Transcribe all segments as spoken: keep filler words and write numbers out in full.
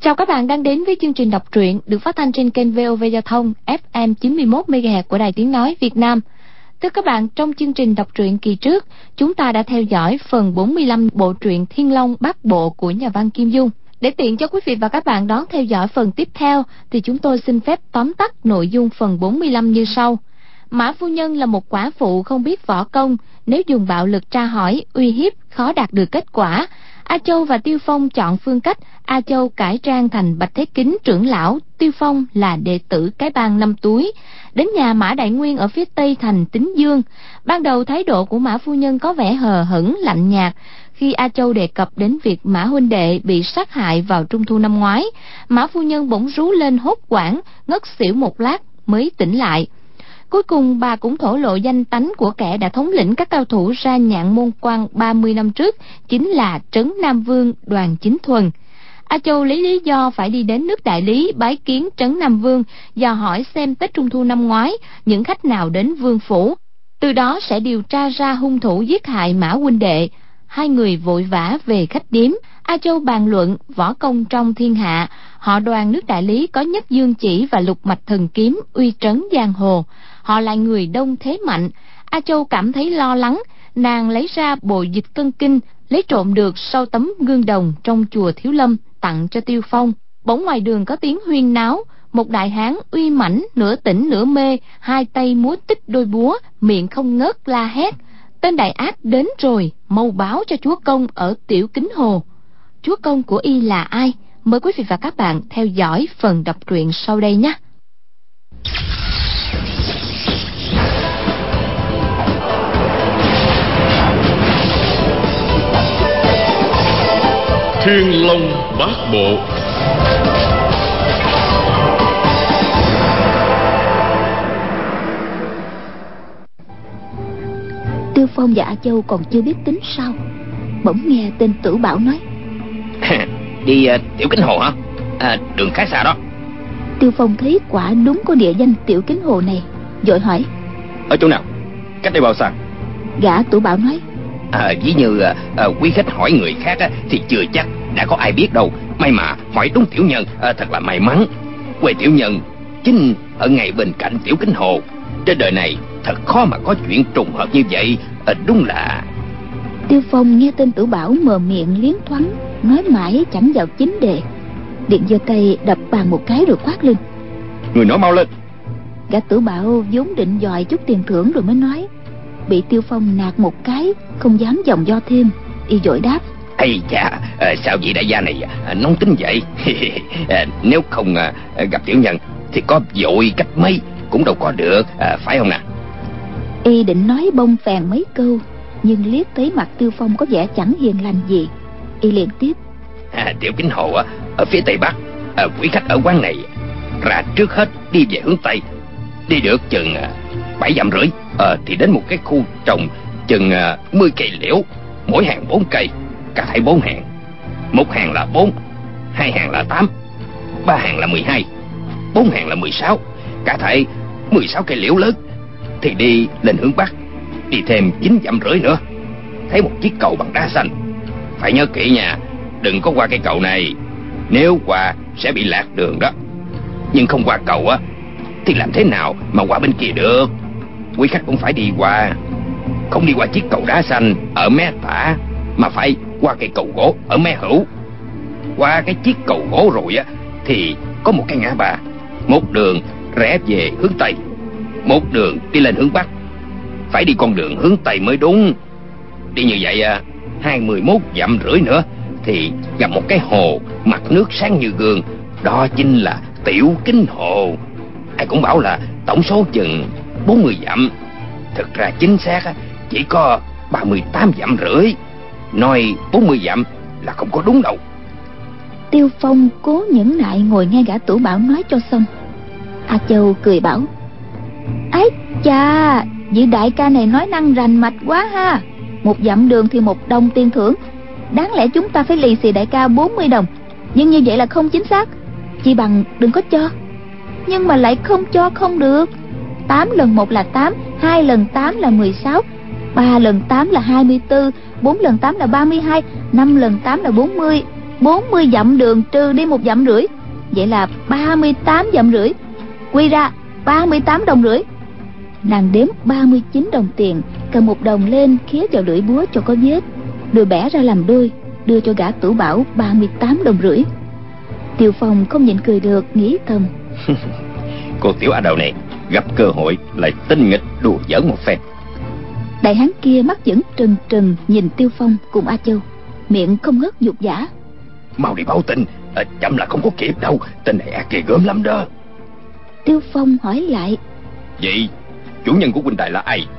Chào các bạn đang đến với chương trình đọc truyện được phát thanh trên kênh vê o vê Giao thông ép em chín mươi mốt mê ga héc của Đài Tiếng Nói Việt Nam. Thưa các bạn, trong chương trình đọc truyện kỳ trước, chúng ta đã theo dõi phần bốn mươi lăm bộ truyện Thiên Long Bát Bộ của nhà văn Kim Dung. Để tiện cho quý vị và các bạn đón theo dõi phần tiếp theo, thì chúng tôi xin phép tóm tắt nội dung phần bốn mươi lăm như sau. Mã phu nhân là một quả phụ không biết võ công, nếu dùng bạo lực tra hỏi, uy hiếp khó đạt được kết quả. A Châu và Tiêu Phong chọn phương cách A Châu cải trang thành Bạch Thế Kính trưởng lão, Tiêu Phong là đệ tử cái bang năm túi, đến nhà Mã Đại Nguyên ở phía tây thành Tín Dương. Ban đầu thái độ của Mã phu nhân có vẻ hờ hững lạnh nhạt. Khi A Châu đề cập đến việc Mã huynh đệ bị sát hại vào trung thu năm ngoái, Mã phu nhân bỗng rú lên hốt hoảng, ngất xỉu một lát mới tỉnh lại. Cuối cùng bà cũng thổ lộ danh tánh của kẻ đã thống lĩnh các cao thủ ra Nhạn Môn Quan ba mươi năm trước, chính là Trấn Nam Vương Đoàn Chính Thuần. A Châu lấy lý do phải đi đến nước Đại Lý bái kiến Trấn Nam Vương, dò hỏi xem Tết Trung thu năm ngoái những khách nào đến vương phủ, từ đó sẽ điều tra ra hung thủ giết hại Mã huynh đệ. Hai người vội vã về khách điếm. A Châu bàn luận võ công trong thiên hạ, họ Đoàn nước Đại Lý có Nhất Dương Chỉ và Lục Mạch Thần Kiếm uy trấn giang hồ, họ là người đông thế mạnh. A Châu cảm thấy lo lắng, nàng lấy ra bộ dịch cân kinh lấy trộm được sau tấm gương đồng trong chùa Thiếu Lâm tặng cho Tiêu Phong. Bỗng ngoài đường có tiếng huyên náo, một đại hán uy mãnh nửa tỉnh nửa mê, hai tay múa tích đôi búa, miệng không ngớt la hét: tên đại ác đến rồi, mau báo cho chúa công ở Tiểu Kính Hồ. Chúa công của y là ai? Mời quý vị và các bạn theo dõi phần đọc truyện sau đây nhé. Thiên Long Bát Bộ. Tiêu Phong và A Châu còn chưa biết tính sao, bỗng nghe tên Tử Bảo nói: đi uh, Tiểu Kính Hồ hả? À, đường khác xa đó. Tiêu Phong thấy quả đúng có địa danh Tiểu Kính Hồ này, vội hỏi: ở chỗ nào? Cách đây bao xa? Gã Tử Bảo nói: À, ví như uh, uh, quý khách hỏi người khác uh, thì chưa chắc đã có ai biết đâu. May mà hỏi đúng tiểu nhân, uh, thật là may mắn. Quê tiểu nhân chính ở ngay bên cạnh Tiểu Kính Hồ. Trên đời này thật khó mà có chuyện trùng hợp như vậy. uh, Đúng là... Tiêu Phong nghe tên Tử Bảo mờ miệng liến thoáng, nói mãi chẳng vào chính đề, liền giơ tay đập bàn một cái rồi quát lên: người nói mau lên. Gã Tử Bảo vốn định dòi chút tiền thưởng rồi mới nói, bị Tiêu Phong nạt một cái, không dám vòng vo thêm, y vội đáp: ây chà, à, sao vị đại gia này à, nóng tính vậy? à, Nếu không à, gặp tiểu nhân thì có vội cách mấy cũng đâu có được, à, phải không nào? Y định nói bông phèn mấy câu, nhưng liếc thấy mặt Tiêu Phong có vẻ chẳng hiền lành gì, y liền tiếp: à, Tiểu Kính Hồ à, ở phía tây bắc. à, Quý khách ở quán này ra trước hết đi về hướng tây, đi được chừng à, bảy dặm rưỡi à, thì đến một cái khu trồng chừng à, mười cây liễu, mỗi hàng bốn cây, cả thảy bốn hàng. Một hàng là bốn, hai hàng là tám, ba hàng là mười hai, bốn hàng là mười sáu, cả thảy mười sáu cây liễu lớn. Thì đi lên hướng bắc, đi thêm chín dặm rưỡi nữa, thấy một chiếc cầu bằng đá xanh. Phải nhớ kỹ nha, đừng có qua cây cầu này, nếu qua sẽ bị lạc đường đó. Nhưng không qua cầu á thì làm thế nào mà qua bên kia được? Quý khách cũng phải đi qua, không đi qua chiếc cầu đá xanh ở mé tả, mà phải qua cây cầu gỗ ở mé hữu. Qua cái chiếc cầu gỗ rồi á thì có một cái ngã ba, một đường rẽ về hướng tây, một đường đi lên hướng bắc. Phải đi con đường hướng tây mới đúng. Đi như vậy à, hai mươi mốt dặm rưỡi nữa thì gặp một cái hồ, mặt nước sáng như gương, đó chính là Tiểu Kính Hồ. Ai cũng bảo là tổng số chừng bốn mươi dặm, thực ra chính xác á, chỉ có ba mươi tám dặm rưỡi. Nói bốn mươi dặm là không có đúng đâu. Tiêu Phong cố nhẫn nại ngồi nghe gã Tử Bảo nói cho xong. A Châu cười bảo: ái chà, vị đại ca này nói năng rành mạch quá ha. Một dặm đường thì một đồng tiền thưởng, đáng lẽ chúng ta phải lì xì đại ca bốn mươi đồng, nhưng như vậy là không chính xác. Chỉ bằng đừng có cho. Nhưng mà lại không cho không được. Tám lần một là tám, hai lần tám là mười sáu, ba lần tám là hai mươi tư, bốn lần tám là ba mươi hai, năm lần tám là bốn mươi. bốn mươi dặm đường trừ đi một dặm rưỡi, vậy là ba mươi tám dặm rưỡi. Quy ra ba mươi tám đồng rưỡi. Nàng đếm ba mươi chín đồng tiền, cầm một đồng lên khía vào lưỡi búa cho có vết, rồi bẻ ra làm đôi, đưa cho gã Tửu Bảo ba mươi tám đồng rưỡi. Tiêu Phong không nhịn cười được, nghĩ thầm: cô tiểu a đầu này gặp cơ hội lại tinh nghịch đùa giỡn một phen. Đại hán kia mắt vẫn trừng trừng nhìn Tiêu Phong cùng A Châu, miệng không ngớt dục giả: mau đi báo tin, à, chậm là không có kịp đâu, tên này ác ghê gớm lắm đó. Tiêu Phong hỏi lại: vậy chủ nhân của huynh đài là ai?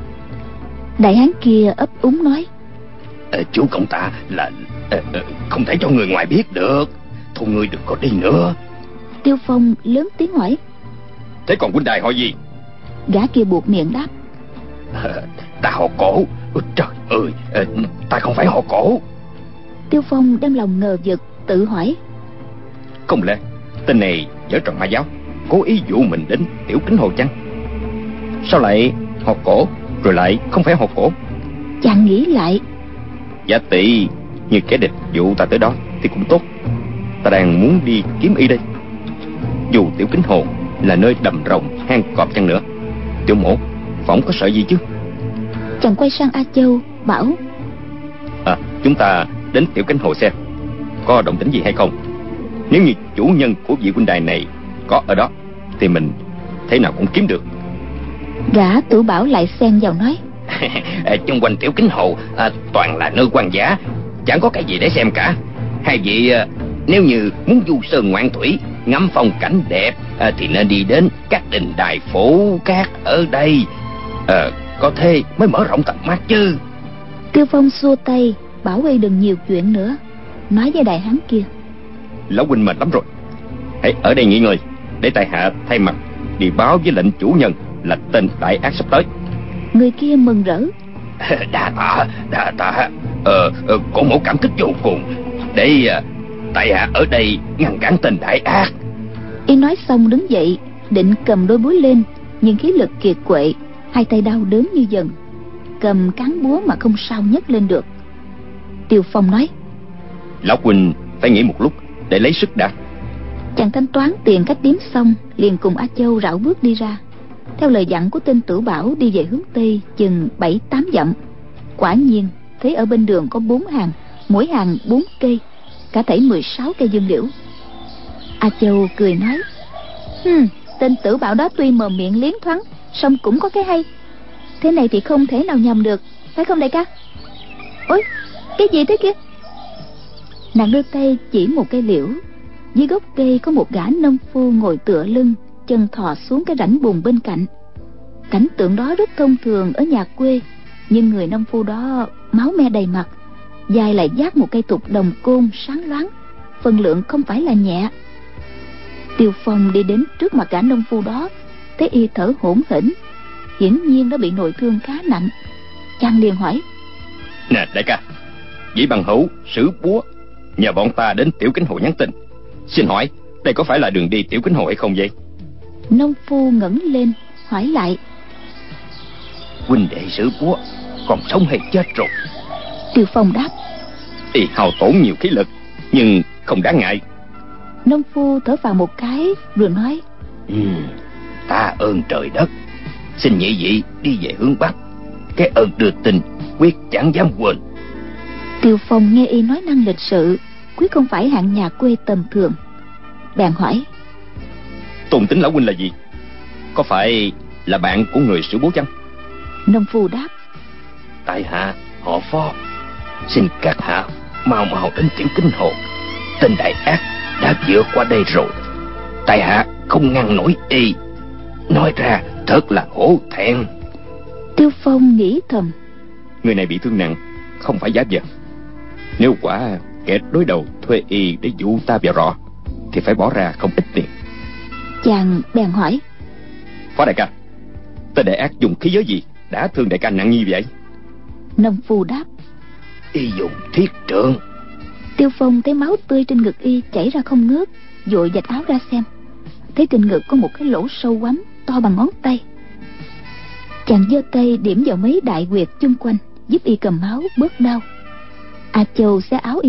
Đại hán kia ấp úng nói: à, chủ công ta là à, à, không thể cho người ngoài biết được, thôi ngươi đừng có đi nữa. Tiêu Phong lớn tiếng hỏi: thế còn huynh đài họ gì? Gã kia buộc miệng đáp: à, ta họ Cổ. Ôi, trời ơi, à, ta không phải họ Cổ. Tiêu Phong đem lòng ngờ vực, tự hỏi: không lẽ tên này giở trò ma giáo, cố ý dụ mình đến Tiểu Kính Hồ chăng? Sao lại họ Cổ rồi lại không phải họ Cổ? Chàng nghĩ lại: giả tỷ như kẻ địch dụ ta tới đó thì cũng tốt. Ta đang muốn đi kiếm y đây. Dù Tiểu Kính Hồ là nơi đầm rồng hang cọp chăng nữa, tiểu mổ phỏng có sợ gì chứ? Chàng quay sang A Châu bảo: à, chúng ta đến Tiểu Kính Hồ xem có động tĩnh gì hay không. Nếu như chủ nhân của vị huynh đài này có ở đó thì mình thế nào cũng kiếm được. Gã Tửu Bảo lại xen vào nói: chung quanh Tiểu Kính Hồ à, toàn là nơi quan dã, chẳng có cái gì để xem cả. Hai vị à, nếu như muốn du sơn ngoạn thủy, ngắm phong cảnh đẹp à, thì nên đi đến các đình đài phủ cát ở đây, à, có thế mới mở rộng tầm mắt chứ. Tiêu Phong xua tay bảo y đừng nhiều chuyện nữa, nói với đại hán kia: lão huynh mệt lắm rồi, hãy ở đây nghỉ ngơi, để tại hạ thay mặt đi báo với lệnh chủ nhân là tên đại ác sắp tới. Người kia mừng rỡ: đa tạ đa tạ, ờ, ờ cổ mẫu cảm kích vô cùng, để uh, tại hạ ở đây ngăn cản tên đại ác. Y nói xong đứng dậy định cầm đôi búa lên, nhưng khí lực kiệt quệ, hai tay đau đớn như dần, cầm cán búa mà không sao nhấc lên được. Tiêu Phong nói: lão huynh phải nghỉ một lúc để lấy sức đã. Chàng thanh toán tiền cách điếm xong, liền cùng A Châu rảo bước đi ra. Theo lời dặn của tên Tửu Bảo, đi về hướng tây chừng bảy tám dặm. Quả nhiên thấy ở bên đường có bốn hàng, mỗi hàng bốn cây, cả thảy mười sáu cây dương liễu. A Châu cười nói: Hừm, tên Tửu Bảo đó tuy mồm miệng liến thoáng, song cũng có cái hay. Thế này thì không thể nào nhầm được, phải không đại ca? Ôi, cái gì thế kia? Nàng đưa tay chỉ một cây liễu. Dưới gốc cây có một gã nông phu ngồi tựa lưng, chân thò xuống cái rãnh bùn bên cạnh. Cảnh tượng đó rất thông thường ở nhà quê, nhưng người nông phu đó máu me đầy mặt, vai lại vác một cây thục đồng côn sáng loáng, phần lượng không phải là nhẹ. Tiêu Phong đi đến trước mặt gã nông phu đó, thấy y thở hổn hển, hiển nhiên đã bị nội thương khá nặng. Chàng liền hỏi: Nè đại ca, Dĩ Bằng Hữu sử búa nhờ bọn ta đến Tiểu Kính Hồ nhắn tin, xin hỏi đây có phải là đường đi Tiểu Kính Hồ hay không vậy? Nông phu ngẩng lên hỏi lại: huynh đệ sử búa còn sống hay chết rồi? Tiêu Phong đáp: y hao tổn nhiều khí lực, nhưng không đáng ngại. Nông phu thở phào một cái rồi nói: ừ, ta ơn trời đất, xin nhị vị đi về hướng Bắc, cái ơn đưa tin quyết chẳng dám quên. Tiêu Phong nghe y nói năng lịch sự, quyết không phải hạng nhà quê tầm thường, bèn hỏi: Tôn tính lão huynh là gì? Có phải là bạn của người sử búa chăng? Nông phu đáp: tại hạ họ Phó, xin các hạ mau mau đến Tiểu Kính Hồ, tên đại ác đã vượt qua đây rồi, tại hạ không ngăn nổi y, nói ra thật là hổ thẹn. Tiêu Phong nghĩ thầm: người này bị thương nặng, không phải giả vờ. Nếu quả kẻ đối đầu thuê y để dụ ta vào rọ thì phải bỏ ra không ít tiền. Chàng bèn hỏi: Phó đại ca, tên đại ác dùng khí giới gì đã thương đại ca nặng như vậy? Nông phu đáp: y dùng thiết trượng. Tiêu Phong thấy máu tươi trên ngực y chảy ra không ngớt, vội vạch áo ra xem, thấy trên ngực có một cái lỗ sâu hoắm to bằng ngón tay. Chàng giơ tay điểm vào mấy đại huyệt chung quanh, giúp y cầm máu bớt đau. A Châu xé áo y ra,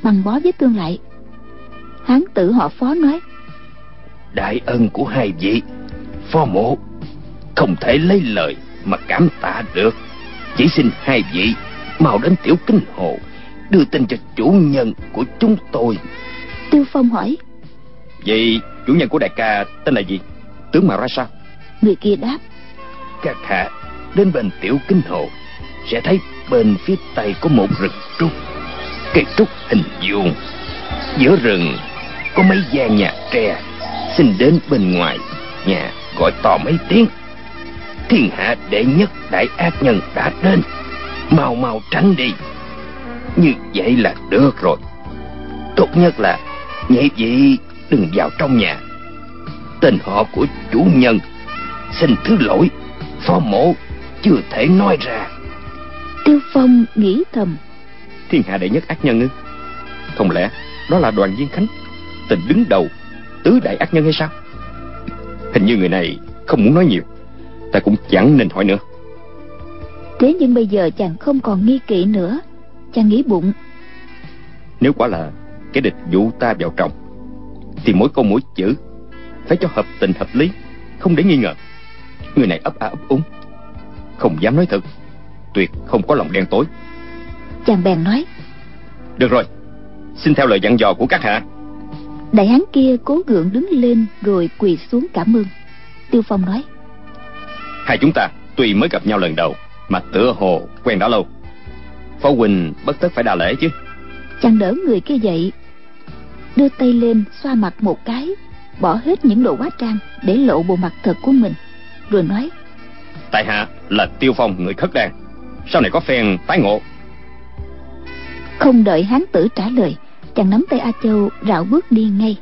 băng bó vết thương lại. Hán tử họ Phó nói: đại ân của hai vị, Phó mộ không thể lấy lời mà cảm tạ được. Chỉ xin hai vị mau đến Tiểu Kinh Hồ đưa tin cho chủ nhân của chúng tôi. Tiêu Phong hỏi: vậy chủ nhân của đại ca tên là gì, tướng mạo ra sao? Người kia đáp: các hạ đến bên Tiểu Kinh Hồ sẽ thấy bên phía tây có một rừng trúc, cây trúc hình vuông, giữa rừng có mấy gian nhà tre. Xin đến bên ngoài nhà gọi to mấy tiếng: thiên hạ đệ nhất đại ác nhân đã đến, mau mau tránh đi. Như vậy là được rồi. Tốt nhất là nhị vị đừng vào trong nhà. Tên họ của chủ nhân xin thứ lỗi, Phó mộ chưa thể nói ra. Tiêu Phong nghĩ thầm: thiên hạ đệ nhất ác nhân ư? Không lẽ đó là Đoàn Viên Khánh, tên đứng đầu tứ đại ác nhân hay sao? Hình như người này không muốn nói nhiều, ta cũng chẳng nên hỏi nữa. Thế nhưng bây giờ chàng không còn nghi kỵ nữa. Chàng nghĩ bụng: nếu quả là cái địch dụ ta vào trọng, thì mỗi câu mỗi chữ phải cho hợp tình hợp lý, không để nghi ngờ. Người này ấp a ấp úng, không dám nói thật, tuyệt không có lòng đen tối. Chàng bèn nói: được rồi, xin theo lời dặn dò của các hạ. Đại hán kia cố gượng đứng lên rồi quỳ xuống cảm ơn. Tiêu Phong nói: hai chúng ta tuy mới gặp nhau lần đầu mà tựa hồ quen đã lâu. Phó huynh bất tất phải đa lễ chứ. Chàng đỡ người kia dậy, đưa tay lên xoa mặt một cái, bỏ hết những đồ hóa trang để lộ bộ mặt thật của mình, rồi nói: tại hạ là Tiêu Phong, người khất đan, sau này có phen tái ngộ. Không đợi hán tử trả lời, chàng nắm tay A Châu rảo bước đi ngay.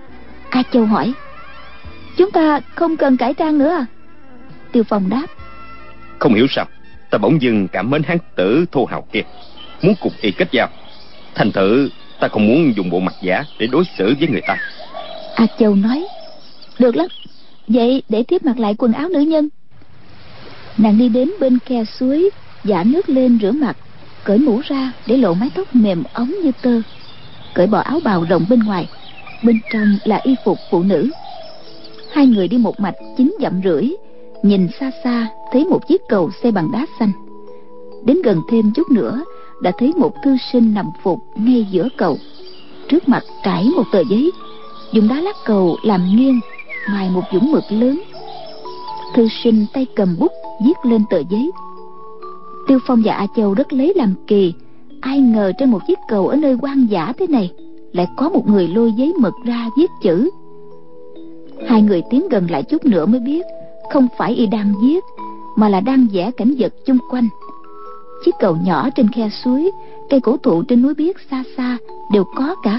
A Châu hỏi: chúng ta không cần cải trang nữa à? Tiêu Phong đáp: không hiểu sao ta bỗng dưng cảm mến hán tử thô hào kia, muốn cùng y kết giao. Thành thử ta không muốn dùng bộ mặt giả để đối xử với người ta. A Châu nói: được lắm, vậy để tiếp mặc lại quần áo nữ nhân. Nàng đi đến bên khe suối, giã nước lên rửa mặt, cởi mũ ra để lộ mái tóc mềm óng như tơ, cởi bỏ áo bào rộng bên ngoài, bên trong là y phục phụ nữ. Hai người đi một mạch chín dặm rưỡi, nhìn xa xa thấy một chiếc cầu xây bằng đá xanh. Đến gần thêm chút nữa đã thấy một thư sinh nằm phục ngay giữa cầu. Trước mặt trải một tờ giấy, dùng đá lát cầu làm nghiêng, mài một dũng mực lớn. Thư sinh tay cầm bút viết lên tờ giấy. Tiêu Phong và A Châu rất lấy làm kỳ, ai ngờ trên một chiếc cầu ở nơi hoang dã thế này lại có một người lôi giấy mực ra viết chữ. Hai người tiến gần lại chút nữa mới biết không phải y đang viết, mà là đang vẽ cảnh vật chung quanh. Chiếc cầu nhỏ trên khe suối, cây cổ thụ trên núi biếc xa xa đều có cả.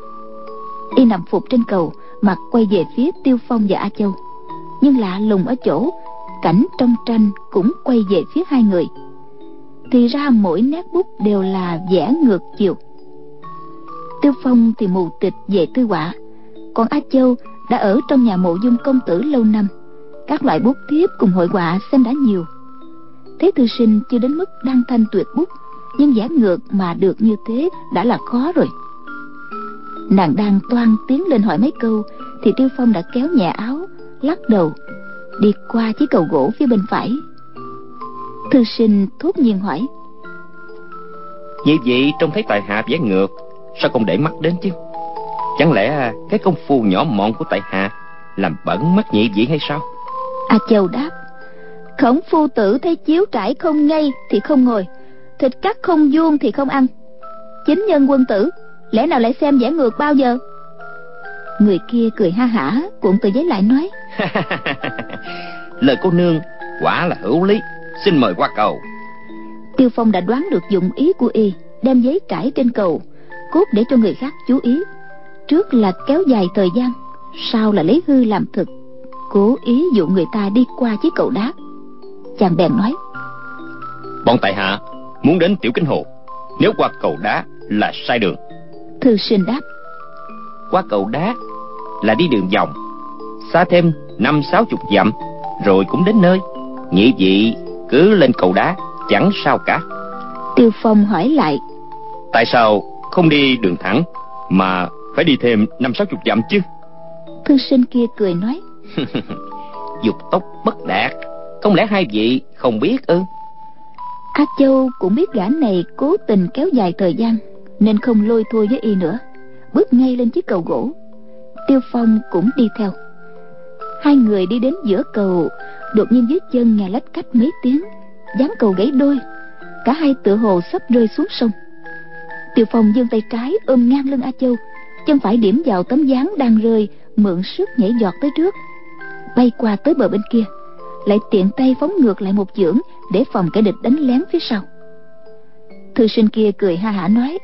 Y nằm phục trên cầu, mặt quay về phía Tiêu Phong và A Châu. Nhưng lạ lùng ở chỗ, cảnh trong tranh cũng quay về phía hai người. Thì ra mỗi nét bút đều là vẽ ngược chiều. Tiêu Phong thì mù tịch về thư họa, còn A Châu đã ở trong nhà mộ Dung công tử lâu năm, các loại bút thiếp cùng hội họa xem đã nhiều. Thế thư sinh chưa đến mức đăng thanh tuyệt bút, nhưng vẽ ngược mà được như thế đã là khó rồi. Nàng đang toan tiến lên hỏi mấy câu thì Tiêu Phong đã kéo nhẹ áo, lắc đầu, đi qua chiếc cầu gỗ phía bên phải. Thư sinh thốt nhiên hỏi: như vậy trông thấy tại hạ vẽ ngược, sao không để mắt đến chứ? Chẳng lẽ cái công phu nhỏ mọn của tại hạ làm bẩn mắt nhị vị hay sao? A Châu đáp: Khổng phu tử thấy chiếu trải không ngay thì không ngồi, thịt cắt không vuông thì không ăn. Chính nhân quân tử lẽ nào lại xem vẽ ngược bao giờ? Người kia cười ha hả, cuộn tờ giấy lại nói: lời cô nương quả là hữu lý, xin mời qua cầu. Tiêu Phong đã đoán được dụng ý của y, đem giấy trải trên cầu, cốt để cho người khác chú ý. Trước là kéo dài thời gian, sau là lấy hư làm thực, cố ý dụ người ta đi qua chiếc cầu đá. Chàng bèn nói: bọn tại hạ muốn đến Tiểu Kinh Hồ, nếu qua cầu đá là sai đường. Thư sinh đáp: qua cầu đá là đi đường vòng, xa thêm năm sáu chục dặm rồi cũng đến nơi. Nhị vị cứ lên cầu đá chẳng sao cả. Tiêu Phong hỏi lại: tại sao không đi đường thẳng, mà phải đi thêm năm sáu chục dặm chứ? Thư sinh kia cười nói: Dục tốc bất đạt, không lẽ hai vị không biết ư? A Châu cũng biết gã này cố tình kéo dài thời gian, nên không lôi thôi với y nữa, bước ngay lên chiếc cầu gỗ. Tiêu Phong cũng đi theo. Hai người đi đến giữa cầu, đột nhiên dưới chân nghe lách cách mấy tiếng, ván cầu gãy đôi, cả hai tựa hồ sắp rơi xuống sông. Tiêu Phong giương tay trái ôm ngang lưng A Châu, chân phải điểm vào tấm ván đang rơi, mượn sức nhảy giọt tới trước, bay qua tới bờ bên kia, lại tiện tay phóng ngược lại một chưởng để phòng kẻ địch đánh lén phía sau. Thư sinh kia cười ha hả nói: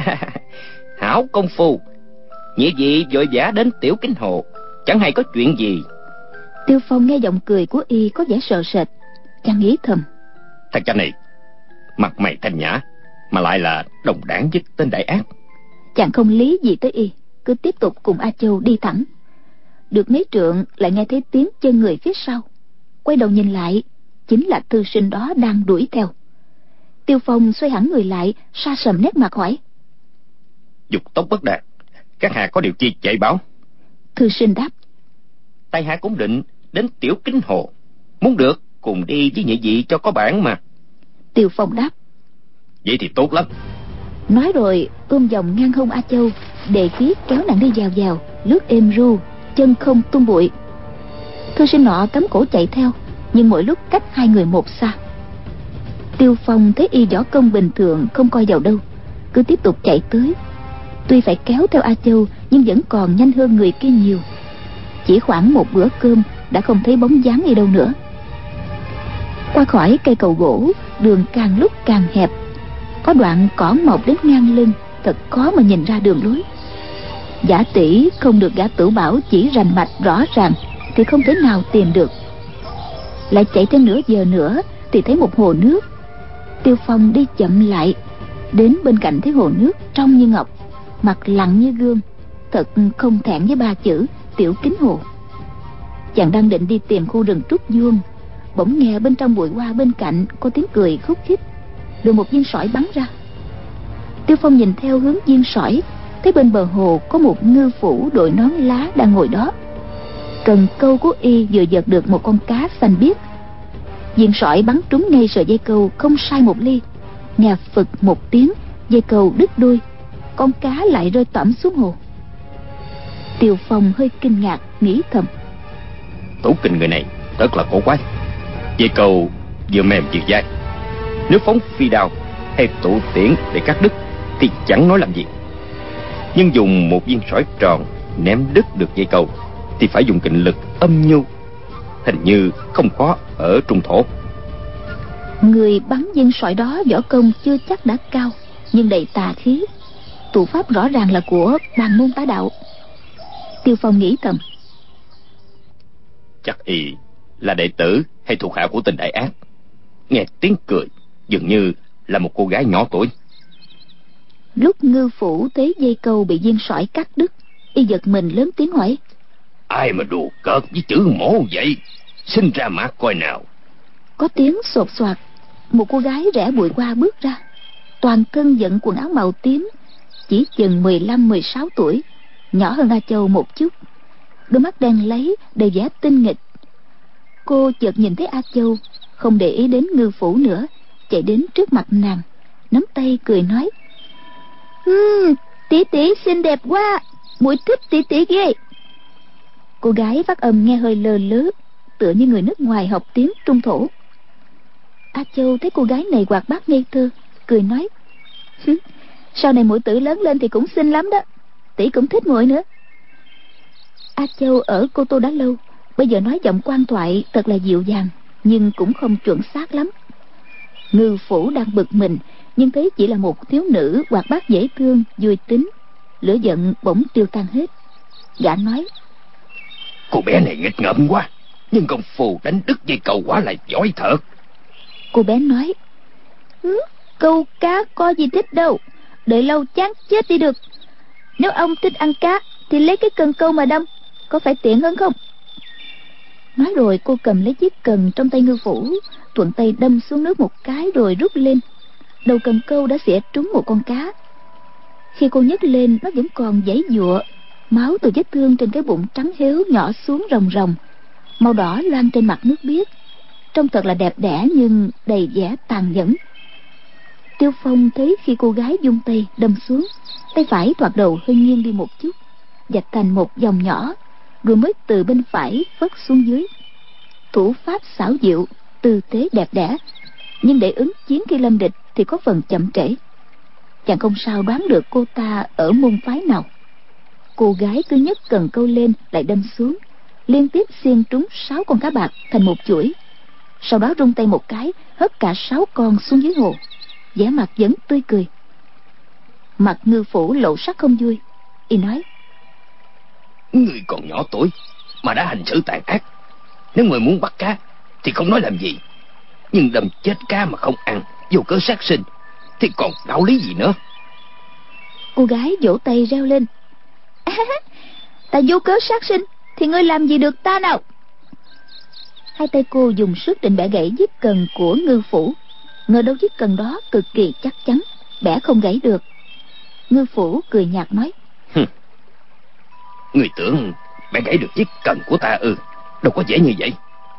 Hảo công phu, nhị vị vội vã đến Tiểu Kính Hồ, chẳng hay có chuyện gì? Tiêu Phong nghe giọng cười của y có vẻ sợ sệt, chàng nghĩ thầm: Thằng cha này mặt mày thanh nhã mà lại là đồng đảng với tên đại ác. Chàng không lý gì tới y, cứ tiếp tục cùng A Châu đi thẳng. Được mấy trượng lại nghe thấy tiếng chân người phía sau, quay đầu nhìn lại, chính là thư sinh đó đang đuổi theo. Tiêu Phong xoay hẳn người lại, sa sầm nét mặt hỏi: Dục tốc bất đạt, các hạ có điều chi chạy báo? Thư sinh đáp: Tại hạ cũng định đến Tiểu Kính Hồ, muốn được cùng đi với nhị vị cho có bản mà. Tiêu Phong đáp: Vậy thì tốt lắm. Nói rồi ôm vòng ngang hông A Châu, đề khí kéo nàng đi vào vào, lướt êm ru, chân không tung bụi. Thư sinh nọ cắm cổ chạy theo, nhưng mỗi lúc cách hai người một xa. Tiêu Phong thấy y võ công bình thường, không coi vào đâu, cứ tiếp tục chạy tới. Tuy phải kéo theo A Châu, nhưng vẫn còn nhanh hơn người kia nhiều. Chỉ khoảng một bữa cơm đã không thấy bóng dáng y đâu nữa. Qua khỏi cây cầu gỗ, đường càng lúc càng hẹp, có đoạn cỏ mọc đến ngang lưng, thật khó mà nhìn ra đường lối. Giả tỷ không được gã Tửu Bảo chỉ rành mạch rõ ràng thì không thể nào tìm được. Lại chạy thêm nửa giờ nữa thì thấy một hồ nước. Tiêu Phong đi chậm lại, đến bên cạnh thấy hồ nước trong như ngọc, mặt lặng như gương, thật không thẹn với ba chữ Tiểu Kính Hồ. Chàng đang định đi tìm khu rừng trúc vuông, bỗng nghe bên trong bụi hoa bên cạnh có tiếng cười khúc khích, rồi một viên sỏi bắn ra. Tiêu Phong nhìn theo hướng viên sỏi, thấy bên bờ hồ có một ngư phủ đội nón lá đang ngồi đó. Cần câu của y vừa giật được một con cá xanh biếc. Viên sỏi bắn trúng ngay sợi dây câu không sai một ly, nghe phực một tiếng, dây câu đứt đuôi, con cá lại rơi tõm xuống hồ. Tiêu Phong hơi kinh ngạc, nghĩ thầm: Thủ kình người này rất là cổ quái. Dây câu vừa mềm vừa dai, nếu phóng phi đao hay tụ tiễn để cắt đứt thì chẳng nói làm gì, nhưng dùng một viên sỏi tròn ném đứt được dây câu thì phải dùng kình lực âm nhu, hình như không có ở trung thổ. Người bắn viên sỏi đó võ công chưa chắc đã cao, nhưng đầy tà khí, thủ pháp rõ ràng là của bàn môn tá đạo. Tiêu Phong nghĩ thầm: Chắc y là đệ tử hay thuộc hạ của tên đại ác. Nghe tiếng cười dường như là một cô gái nhỏ tuổi. Lúc ngư phủ thấy dây câu bị viên sỏi cắt đứt, y giật mình lớn tiếng hỏi: Ai mà đùa cợt với chữ mổ vậy? Xin ra mặt coi nào. Có tiếng sột soạt, một cô gái rẽ bụi qua bước ra, toàn thân vận quần áo màu tím, chỉ chừng mười lăm mười sáu tuổi, nhỏ hơn A Châu một chút, đôi mắt đen láy đầy vẻ tinh nghịch. Cô chợt nhìn thấy A Châu, không để ý đến ngư phủ nữa, chạy đến trước mặt nàng, nắm tay cười nói: Ừm, tỷ tỷ xinh đẹp quá, muội thích tỷ tỷ ghê. Cô gái phát âm nghe hơi lơ lớ, tựa như người nước ngoài học tiếng Trung thổ. A Châu thấy cô gái này hoạt bát ngây thơ, cười nói: Sau này muội tử lớn lên thì cũng xinh lắm đó, tỷ cũng thích muội nữa. A Châu ở Cô Tô đã lâu, bây giờ nói giọng quan thoại thật là dịu dàng, nhưng cũng không chuẩn xác lắm. Ngư phủ đang bực mình, nhưng thấy chỉ là một thiếu nữ hoạt bát dễ thương, vui tính, lửa giận bỗng tiêu tan hết. Gã nói: Cô bé này nghịch ngợm quá, nhưng công phu đánh đứt dây câu quá là giỏi thật. Cô bé nói: ừ, câu cá có gì thích đâu, đợi lâu chán chết đi được. Nếu ông thích ăn cá thì lấy cái cần câu mà đâm, có phải tiện hơn không? Nói rồi cô cầm lấy chiếc cần trong tay ngư phủ, thuận tay đâm xuống nước một cái rồi rút lên. Đầu cần câu đã xỉa trúng một con cá. Khi cô nhấc lên, nó vẫn còn giãy giụa. Máu từ vết thương trên cái bụng trắng héo nhỏ xuống ròng ròng, màu đỏ loang trên mặt nước biếc, trông thật là đẹp đẽ nhưng đầy vẻ tàn nhẫn. Tiêu Phong thấy khi cô gái vung tay đâm xuống, tay phải thoạt đầu hơi nghiêng đi một chút, vạch thành một dòng nhỏ, rồi mới từ bên phải vất xuống dưới. Thủ pháp xảo diệu, tư thế đẹp đẽ, nhưng để ứng chiến khi lâm địch thì có phần chậm trễ. Chàng không sao đoán được cô ta ở môn phái nào. Cô gái cứ nhấc cần câu lên lại đâm xuống, liên tiếp xiên trúng sáu con cá bạc thành một chuỗi. Sau đó rung tay một cái, hất cả sáu con xuống dưới hồ, vẻ mặt vẫn tươi cười. Mặt Ngư Phủ lộ sắc không vui, y nói: Người còn nhỏ tuổi mà đã hành xử tàn ác. Nếu người muốn bắt cá thì không nói làm gì, nhưng đâm chết cá mà không ăn, vô cớ sát sinh, thì còn đạo lý gì nữa? Cô gái vỗ tay reo lên: à, ta vô cớ sát sinh thì ngươi làm gì được ta nào? Hai tay cô dùng sức định bẻ gãy chiếc cần của Ngư Phủ, ngờ đâu chiếc cần đó cực kỳ chắc chắn, bẻ không gãy được. Ngư Phủ cười nhạt nói: Người tưởng bẻ gãy được chiếc cần của ta ư? Đâu có dễ như vậy.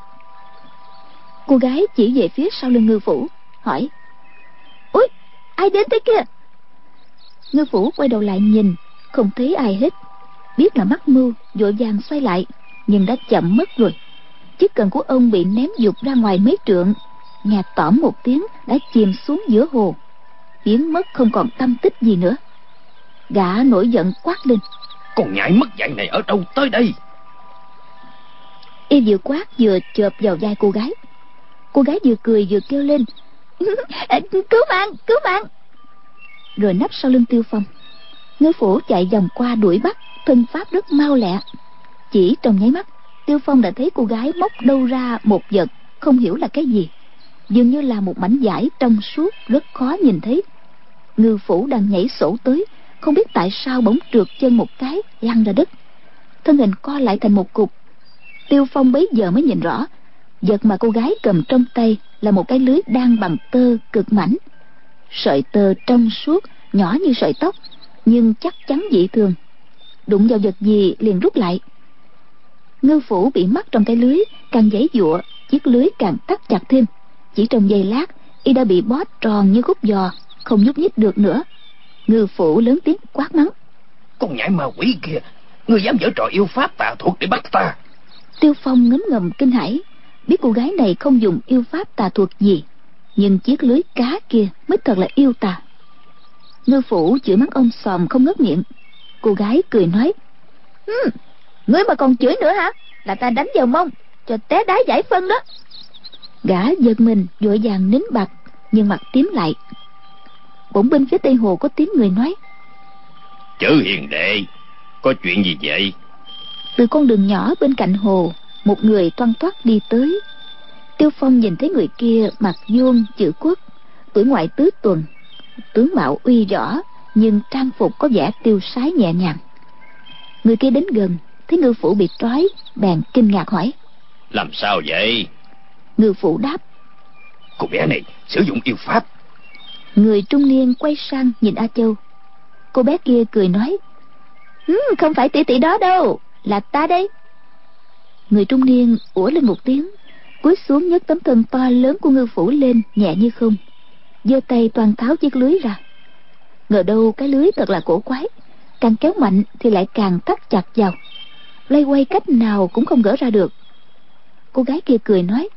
Cô gái chỉ về phía sau lưng Ngư Phủ, hỏi: Ôi, ai đến thế kia? Ngư Phủ quay đầu lại nhìn, không thấy ai hết, biết là mắc mưu, vội vàng xoay lại, nhưng đã chậm mất rồi. Chiếc cần của ông bị ném dục ra ngoài mấy trượng, nghe tỏm một tiếng đã chìm xuống giữa hồ, biến mất không còn tăm tích gì nữa. Gã nổi giận quát lên: Con nhãi mất dạy này ở đâu tới đây? Y vừa quát vừa chộp vào vai cô gái. Cô gái vừa cười vừa kêu lên: Cứu mạng, cứu mạng! Rồi nấp sau lưng Tiêu Phong. Ngư Phủ chạy vòng qua đuổi bắt, thân pháp rất mau lẹ. Chỉ trong nháy mắt, Tiêu Phong đã thấy cô gái móc đâu ra một vật không hiểu là cái gì, dường như là một mảnh vải trong suốt rất khó nhìn thấy. Ngư Phủ đang nhảy sổ tới, không biết tại sao bỗng trượt chân một cái lăn ra đất, thân hình co lại thành một cục. Tiêu Phong bấy giờ mới nhìn rõ, vật mà cô gái cầm trong tay là một cái lưới đan bằng tơ cực mảnh. Sợi tơ trong suốt, nhỏ như sợi tóc, nhưng chắc chắn dị thường. Đụng vào vật gì liền rút lại. Ngư Phủ bị mắc trong cái lưới, càng giãy giụa, chiếc lưới càng thắt chặt thêm. Chỉ trong giây lát, y đã bị bó tròn như khúc giò, không nhúc nhích được nữa. Ngư Phủ lớn tiếng quát mắng: Con nhãi ma quỷ kia, ngươi dám giở trò yêu pháp tà thuật để bắt ta? Tiêu Phong ngấm ngầm kinh hãi, biết cô gái này không dùng yêu pháp tà thuật gì, nhưng chiếc lưới cá kia mới thật là yêu tà. Ngư Phủ chửi mắng ông xòm không ngớt miệng. Cô gái cười nói: Ừm, ngươi mà còn chửi nữa hả? Là ta đánh vào mông cho té đá giải phân đó. Gã giật mình vội vàng nín bặt, nhưng mặt tím lại. Bỗng bên phía tây hồ có tiếng người nói: Chữ hiền đệ, có chuyện gì vậy? Từ con đường nhỏ bên cạnh hồ, một người toan toát đi tới. Tiêu Phong nhìn thấy người kia mặt vuông chữ quốc, tuổi ngoại tứ tuần, tướng mạo uy võ, nhưng trang phục có vẻ tiêu sái nhẹ nhàng. Người kia đến gần, thấy Ngư Phủ bị trói, bèn kinh ngạc hỏi: Làm sao vậy? Ngư Phủ đáp: Cô bé này sử dụng yêu pháp. Người trung niên quay sang nhìn A Châu. Cô bé kia cười nói: ừ, không phải tỷ tỷ đó đâu, là ta đây. Người trung niên ủa lên một tiếng, cúi xuống nhấc tấm thân to lớn của Ngư Phủ lên nhẹ như không, giơ tay toan tháo chiếc lưới ra. Ngờ đâu cái lưới thật là cổ quái, càng kéo mạnh thì lại càng thắt chặt vào, lay quay cách nào cũng không gỡ ra được. Cô gái kia cười nói: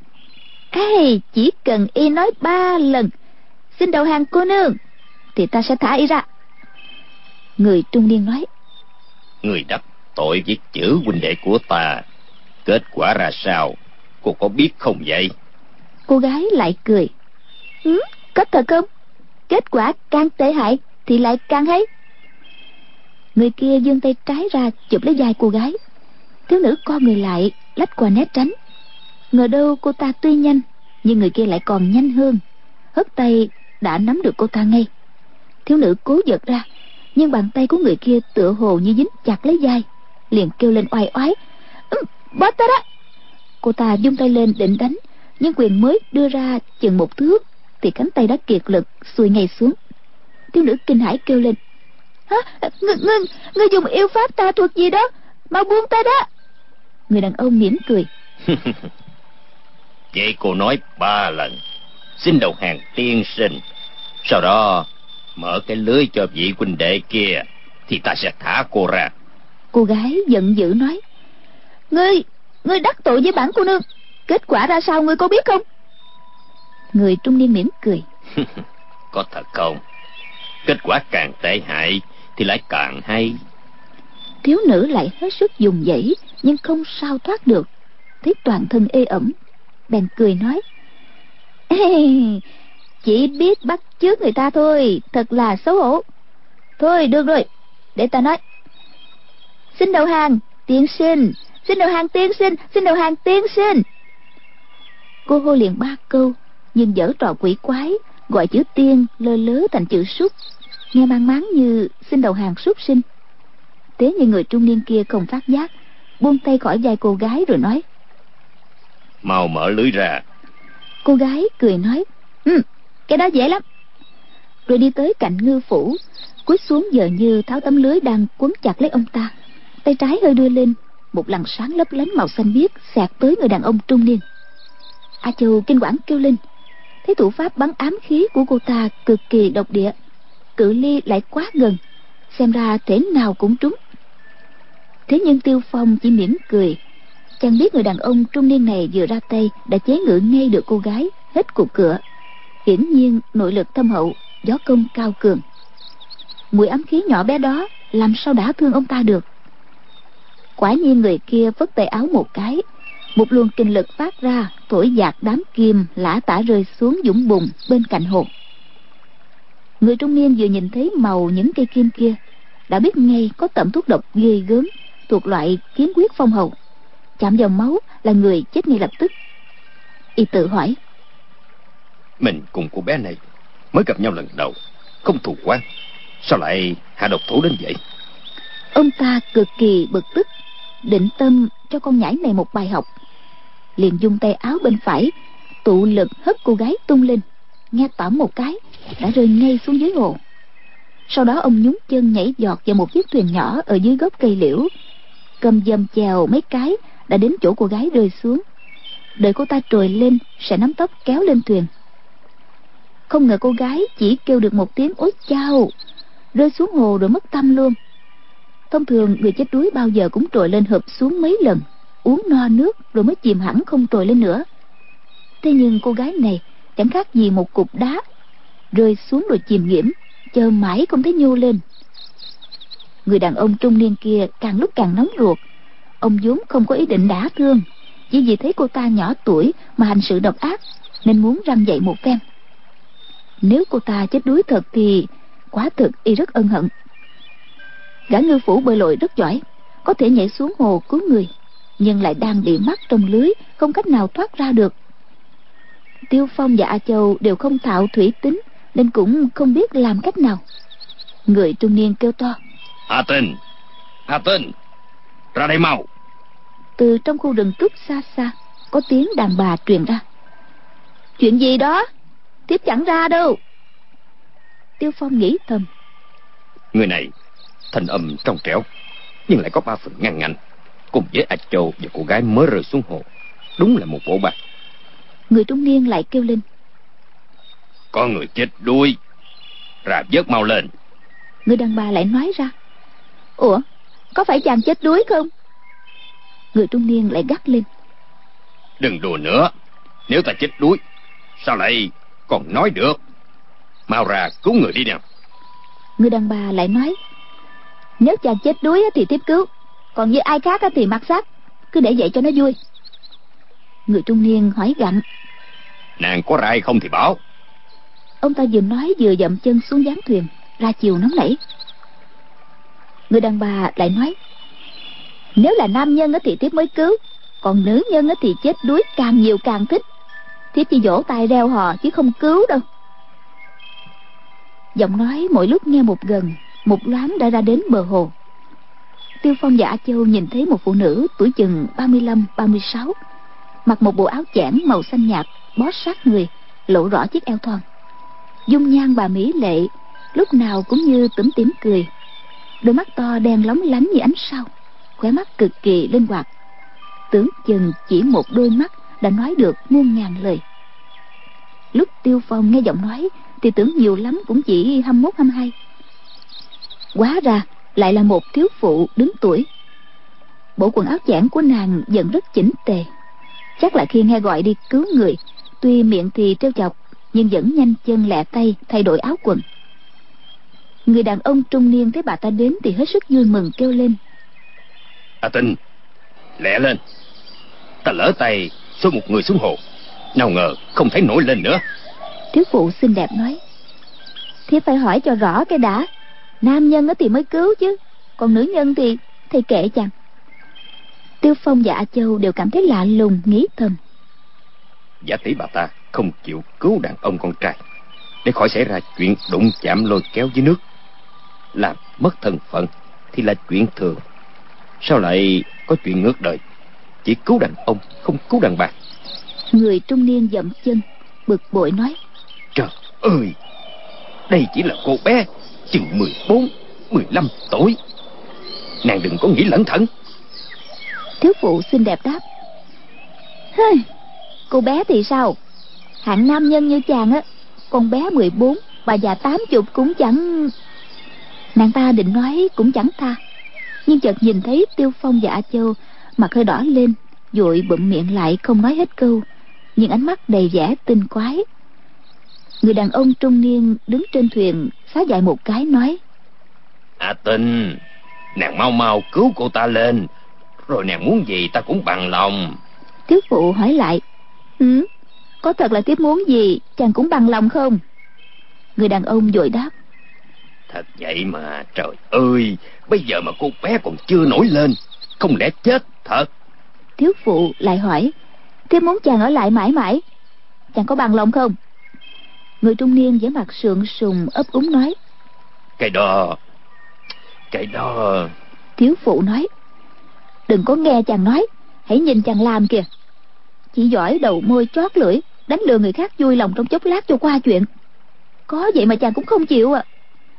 Ê, chỉ cần y nói ba lần xin đầu hàng cô nương thì ta sẽ thả y ra. Người trung niên nói: Người đắc tội giết chữ huynh đệ của ta, kết quả ra sao, cô có biết không vậy? Cô gái lại cười: ừ, có thật không? Kết quả càng tệ hại thì lại càng hay. Người kia giương tay trái ra chụp lấy vai cô gái. Thiếu nữ co người lại lách qua né tránh. Ngờ đâu cô ta tuy nhanh, nhưng người kia lại còn nhanh hơn, hất tay đã nắm được cô ta ngay. Thiếu nữ cố giật ra, nhưng bàn tay của người kia tựa hồ như dính chặt lấy vai, liền kêu lên oai oái: ừ, bỏ ta đó. Cô ta vung tay lên định đánh, nhưng quyền mới đưa ra chừng một thước thì cánh tay đã kiệt lực xuôi ngay xuống. Thiếu nữ kinh hãi kêu lên: Hả? Ngươi, ngươi, ngươi dùng yêu pháp tà thuật gì đó? Mau buông tay đó. Người đàn ông mỉm cười. Vậy cô nói ba lần xin đầu hàng tiên sinh, sau đó mở cái lưới cho vị huynh đệ kia, thì ta sẽ thả cô ra. Cô gái giận dữ nói: Ngươi, ngươi đắc tội với bản cô nương, kết quả ra sao ngươi có biết không? Người trung niên mỉm cười. Có thật không? Kết quả càng tệ hại thì lại càng hay. Thiếu nữ lại hết sức dùng dãy, nhưng không sao thoát được. Thấy toàn thân ê ẩm, bèn cười nói: Ê, chỉ biết bắt chước người ta thôi, thật là xấu hổ. Thôi được rồi, để ta nói. Xin đầu hàng tiên sinh, xin đầu hàng tiên sinh, xin đầu hàng tiên sinh. Cô hô liền ba câu, nhưng dở trò quỷ quái, gọi chữ tiên lơ lớ thành chữ súc, nghe mang máng như xin đầu hàng súc sinh. Thế nhưng người trung niên kia không phát giác, buông tay khỏi vai cô gái rồi nói: Mau mở lưới ra. Cô gái cười nói: Ừ, cái đó dễ lắm. Rồi đi tới cạnh ngư phủ, cúi xuống giờ như tháo tấm lưới đang quấn chặt lấy ông ta. Tay trái hơi đưa lên, một làn sáng lấp lánh màu xanh biếc xẹt tới người đàn ông trung niên. A Châu kinh quản kêu lên. Thấy thủ pháp bắn ám khí của cô ta cực kỳ độc địa, cự ly lại quá gần, xem ra thể nào cũng trúng. Thế nhưng Tiêu Phong chỉ mỉm cười. Chàng biết người đàn ông trung niên này vừa ra tay đã chế ngự ngay được cô gái hết cuộc cựa. Hiển nhiên nội lực thâm hậu, võ công cao cường. Mũi ám khí nhỏ bé đó làm sao đã thương ông ta được. Quả nhiên người kia vất tay áo một cái, một luồng kinh lực phát ra, thổi dạt đám kim lả tả rơi xuống vũng bùn bên cạnh hồ. Người trung niên vừa nhìn thấy màu những cây kim kia đã biết ngay có tẩm thuốc độc ghê gớm, thuộc loại kiếm huyết phong hầu. Chạm vào máu là người chết ngay lập tức. Y tự hỏi: Mình cùng cô bé này mới gặp nhau lần đầu, không thù oán, sao lại hạ độc thủ đến vậy? Ông ta cực kỳ bực tức, định tâm cho con nhãi này một bài học, liền dùng tay áo bên phải tụ lực hất cô gái tung lên, nghe tỏm một cái đã rơi ngay xuống dưới hồ. Sau đó ông nhún chân nhảy giọt vào một chiếc thuyền nhỏ ở dưới gốc cây liễu, cầm dầm chèo mấy cái đã đến chỗ cô gái rơi xuống. Đợi cô ta trồi lên sẽ nắm tóc kéo lên thuyền. Không ngờ cô gái chỉ kêu được một tiếng ối chao, rơi xuống hồ rồi mất tăm luôn. Thông thường người chết đuối bao giờ cũng trồi lên hợp xuống mấy lần, uống no nước rồi mới chìm hẳn không trồi lên nữa. Thế nhưng cô gái này chẳng khác gì một cục đá, rơi xuống rồi chìm nghiễm, chờ mãi không thấy nhô lên. Người đàn ông trung niên kia càng lúc càng nóng ruột. Ông vốn không có ý định đả thương, chỉ vì thấy cô ta nhỏ tuổi mà hành sự độc ác, nên muốn răn dạy một phen. Nếu cô ta chết đuối thật thì quả thực y rất ân hận. Gã ngư phủ bơi lội rất giỏi, có thể nhảy xuống hồ cứu người, nhưng lại đang bị mắc trong lưới, không cách nào thoát ra được. Tiêu Phong và A Châu đều không thạo thủy tính, nên cũng không biết làm cách nào. Người trung niên kêu to: A Tinh, A Tinh, ra đây mau. Từ trong khu rừng trúc xa xa có tiếng đàn bà truyền ra: Chuyện gì đó? Tiếp chẳng ra đâu. Tiêu Phong nghĩ thầm: Người này thanh âm trong trẻo, nhưng lại có ba phần ngăn ngạnh, cùng với A Châu và cô gái mới rơi xuống hồ, đúng là một bộ ba. Người trung niên lại kêu lên: Có người chết đuối, ra vớt mau lên. Người đàn bà lại nói ra: Ủa, có phải chàng chết đuối không? Người trung niên lại gắt lên: Đừng đùa nữa, nếu ta chết đuối sao lại còn nói được? Mau ra cứu người đi nào. Người đàn bà lại nói: Nếu chàng chết đuối thì tiếp cứu, còn với ai khác thì mặc xác, cứ để vậy cho nó vui. Người trung niên hỏi gặng: Nàng có ra hay không thì bảo. Ông ta vừa nói vừa dậm chân xuống gián thuyền, ra chiều nóng nảy. Người đàn bà lại nói: Nếu là nam nhân thì tiếp mới cứu, còn nữ nhân thì chết đuối càng nhiều càng thích. Thiếp chỉ vỗ tay reo hò chứ không cứu đâu. Giọng nói mỗi lúc nghe một gần, một loáng đã ra đến bờ hồ. Tiêu Phong và A Châu nhìn thấy một phụ nữ tuổi chừng ba mươi lăm ba mươi sáu, mặc một bộ áo chẽn màu xanh nhạt bó sát người, lộ rõ chiếc eo thon. Dung nhan bà mỹ lệ, lúc nào cũng như tủm tỉm cười, đôi mắt to đen lóng lánh như ánh sao, khóe mắt cực kỳ linh hoạt. Tưởng chừng chỉ một đôi mắt đã nói được muôn ngàn lời. Lúc Tiêu Phong nghe giọng nói thì tưởng nhiều lắm cũng chỉ hăm mốt hăm hai. Hóa ra lại là một thiếu phụ đứng tuổi. Bộ quần áo chẽn của nàng vẫn rất chỉnh tề, chắc là khi nghe gọi đi cứu người, tuy miệng thì trêu chọc nhưng vẫn nhanh chân lẹ tay thay đổi áo quần. Người đàn ông trung niên thấy bà ta đến thì hết sức vui mừng, kêu lên: A Tinh, lẹ lên, ta lỡ tay xô một người xuống hồ, nào ngờ không thấy nổi lên nữa. Thiếu phụ xinh đẹp nói: Thiếp phải hỏi cho rõ cái đã, nam nhân thì mới cứu chứ, còn nữ nhân thì thì kệ chàng. Tiêu Phong và A Châu đều cảm thấy lạ lùng, nghĩ thầm: Giả tỷ bà ta không chịu cứu đàn ông con trai để khỏi xảy ra chuyện đụng chạm lôi kéo dưới nước, làm mất thân phận thì là chuyện thường, sao lại có chuyện ngược đời, chỉ cứu đàn ông không cứu đàn bà? Người trung niên dậm chân bực bội nói: Trời ơi, đây chỉ là cô bé chừng mười bốn, mười lăm tuổi, nàng đừng có nghĩ lẩn thận. Thiếu phụ xinh đẹp đáp: Hây, cô bé thì sao, hạng nam nhân như chàng á, con bé mười bốn, bà già tám chục cũng chẳng... Nàng ta định nói cũng chẳng tha, nhưng chợt nhìn thấy Tiêu Phong và A Châu mặt hơi đỏ lên, vội bụm miệng lại không nói hết câu, nhưng ánh mắt đầy vẻ tinh quái. Người đàn ông trung niên đứng trên thuyền xá dài một cái nói: A Tinh, nàng mau mau cứu cô ta lên, rồi nàng muốn gì ta cũng bằng lòng. Thiếu phụ hỏi lại: Ừ, có thật là thiếp muốn gì chàng cũng bằng lòng không? Người đàn ông vội đáp: Thật vậy mà, trời ơi, bây giờ mà cô bé còn chưa nổi lên, không lẽ chết thật? Thiếu phụ lại hỏi: Thiếp muốn chàng ở lại mãi mãi, chàng có bằng lòng không? Người trung niên vẻ mặt sượng sùng ấp úng nói: Cái đó, cái đó... Thiếu phụ nói: Đừng có nghe chàng nói, hãy nhìn chàng làm kìa, chỉ giỏi đầu môi chót lưỡi, đánh lừa người khác vui lòng trong chốc lát cho qua chuyện. Có vậy mà chàng cũng không chịu à?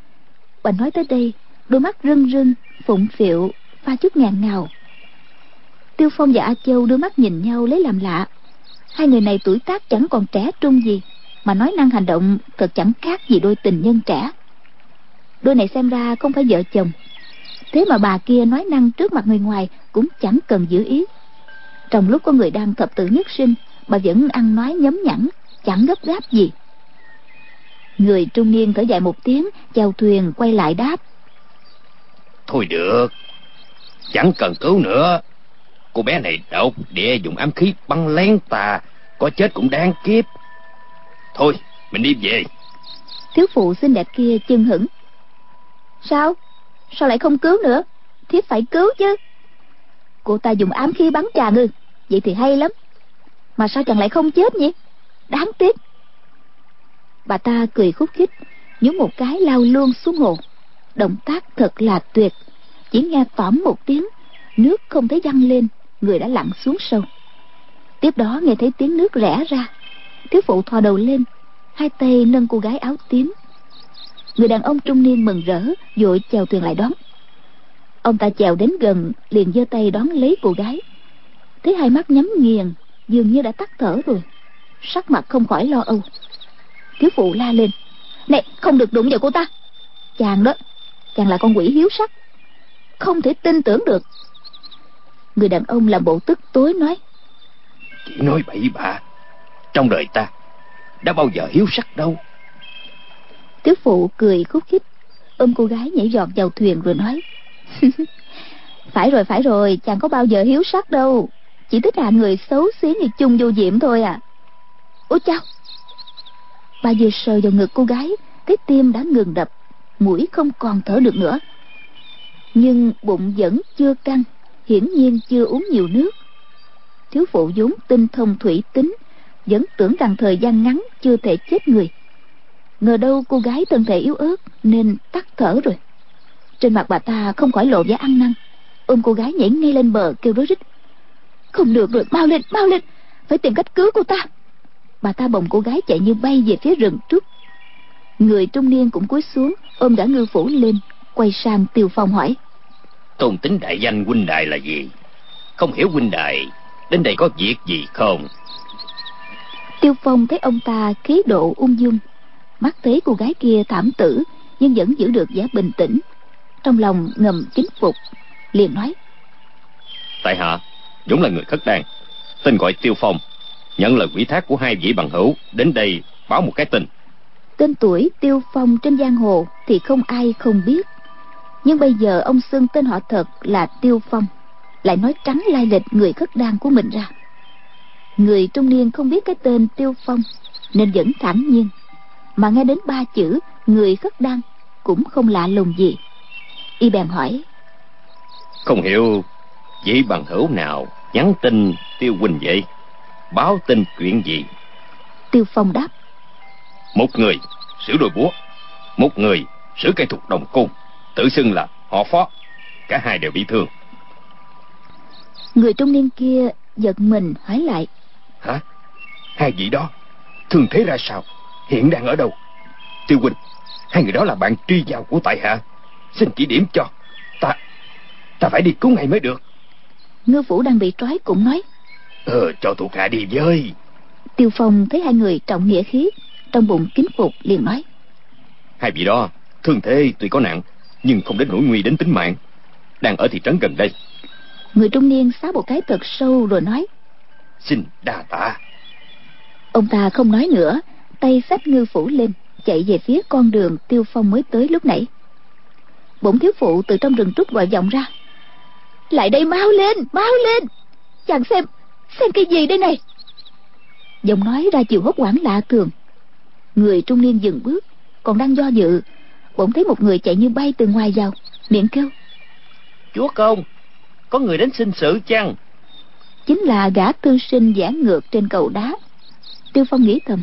Bà nói tới đây, đôi mắt rưng rưng phụng phịu pha chút ngàn ngào. Tiêu Phong và A Châu đưa mắt nhìn nhau lấy làm lạ. Hai người này tuổi tác chẳng còn trẻ trung gì, mà nói năng hành động thật chẳng khác gì đôi tình nhân trẻ. Đôi này xem ra không phải vợ chồng, thế mà bà kia nói năng trước mặt người ngoài cũng chẳng cần giữ ý. Trong lúc có người đang thập tử nhất sinh, bà vẫn ăn nói nhấm nhẵn, chẳng gấp gáp gì. Người trung niên thở dài một tiếng, chèo thuyền quay lại đáp: Thôi được, chẳng cần cứu nữa. Cô bé này độc địa dùng ám khí bắn lén ta, có chết cũng đáng kiếp. Thôi, mình đi về. Thiếu phụ xinh đẹp kia chưng hửng: Sao? Sao lại không cứu nữa? Thiếp phải cứu chứ. Cô ta dùng ám khí bắn chàng ư? Vậy thì hay lắm. Mà sao chàng lại không chết nhỉ? Đáng tiếc. Bà ta cười khúc khích, nhún một cái lao luôn xuống hồ. Động tác thật là tuyệt. Chỉ nghe tỏm một tiếng, nước không thấy văng lên, người đã lặn xuống sâu. Tiếp đó nghe thấy tiếng nước rẽ ra. Thiếu phụ thò đầu lên, hai tay nâng cô gái áo tím. Người đàn ông trung niên mừng rỡ vội chèo thuyền lại đón. Ông ta chèo đến gần liền giơ tay đón lấy cô gái. Thấy hai mắt nhắm nghiền, dường như đã tắt thở rồi, sắc mặt không khỏi lo âu. Thiếu phụ la lên: Này, không được đụng vào cô ta. Chàng đó, chàng là con quỷ hiếu sắc, không thể tin tưởng được. Người đàn ông làm bộ tức tối nói: Chỉ nói bậy bạ, trong đời ta đã bao giờ hiếu sắc đâu. Thiếu phụ cười khúc khích, ôm cô gái nhảy giọt vào thuyền rồi nói: Phải rồi, phải rồi, chàng có bao giờ hiếu sắc đâu, chỉ thích hạng người xấu xí như chung vô diệm thôi à. Ôi chao! Bà vừa sờ vào ngực cô gái, thấy tim đã ngừng đập, mũi không còn thở được nữa. Nhưng bụng vẫn chưa căng, hiển nhiên chưa uống nhiều nước. Thiếu phụ vốn tinh thông thủy tính, vẫn tưởng rằng thời gian ngắn chưa thể chết người. Ngờ đâu cô gái thân thể yếu ớt nên tắt thở rồi. Trên mặt bà ta không khỏi lộ vẻ ăn năn, ôm cô gái nhảy ngay lên bờ kêu rối rít: Không được rồi, mau lên, mau lên, phải tìm cách cứu cô ta. Bà ta bồng cô gái chạy như bay về phía rừng trúc. Người trung niên cũng cúi xuống ôm gã ngư phủ lên, quay sang Tiêu Phong hỏi: Tôn tính đại danh huynh đài là gì? Không hiểu huynh đài đến đây có việc gì không? Tiêu Phong thấy ông ta khí độ ung dung, mắt thấy cô gái kia thảm tử nhưng vẫn giữ được vẻ bình tĩnh, trong lòng ngầm kính phục, liền nói: Tại hạ vốn là người Khất Đan, tên gọi Tiêu Phong, nhận lời ủy thác của hai vị bằng hữu đến đây báo một cái tin. Tên tuổi Tiêu Phong trên giang hồ thì không ai không biết, nhưng bây giờ ông xưng tên họ thật là Tiêu Phong, lại nói trắng lai lịch người Khất Đan của mình ra. Người trung niên không biết cái tên Tiêu Phong nên vẫn thản nhiên, mà nghe đến ba chữ người Khất Đan cũng không lạ lùng gì. Y bèn hỏi: Không hiểu vị bằng hữu nào nhắn tin Tiêu huynh vậy? Báo tin chuyện gì? Tiêu Phong đáp: Một người sử đôi búa, một người sử cây thục đồng côn, tự xưng là họ Phó. Cả hai đều bị thương. Người trung niên kia giật mình hỏi lại: Hả? Hai vị đó thương thế ra sao? Hiện đang ở đâu? Tiêu huynh, hai người đó là bạn truy vào của tại hạ, xin chỉ điểm cho. Ta Ta phải đi cứu ngay mới được. Ngư phủ đang bị trói cũng nói: Ờ, cho thuộc hạ đi với. Tiêu Phong thấy hai người trọng nghĩa khí, trong bụng kính phục, liền nói: Hai vị đó thương thế tuy có nặng, nhưng không đến nỗi nguy đến tính mạng, đang ở thị trấn gần đây. Người trung niên xá một cái thật sâu rồi nói: Xin đa tạ. Ông ta không nói nữa, tay xách ngư phủ lên, chạy về phía con đường Tiêu Phong mới tới lúc nãy. Bỗng thiếu phụ từ trong rừng trúc gọi vọng ra: Lại đây, mau lên, mau lên, chàng xem, xem cái gì đây này. Giọng nói ra chiều hốt hoảng lạ thường. Người trung niên dừng bước, còn đang do dự, bỗng thấy một người chạy như bay từ ngoài vào, miệng kêu: Chúa công, có người đến xin sự chăng? Chính là gã tư sinh giãn ngược trên cầu đá. Tiêu Phong nghĩ thầm: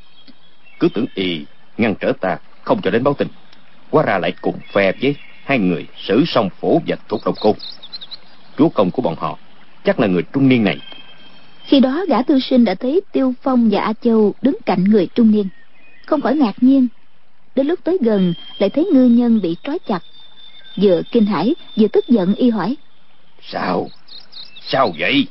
Cứ tưởng y ngăn trở ta không cho đến báo tin, hóa ra lại cùng phe với hai người sử song phổ và thuộc đồng côn. Chúa công của bọn họ chắc là người trung niên này. Khi đó gã tư sinh đã thấy Tiêu Phong và A Châu đứng cạnh người trung niên, không khỏi ngạc nhiên. Đến lúc tới gần lại thấy ngư nhân bị trói chặt, vừa kinh hãi vừa tức giận. Y hỏi: Sao? Sao vậy?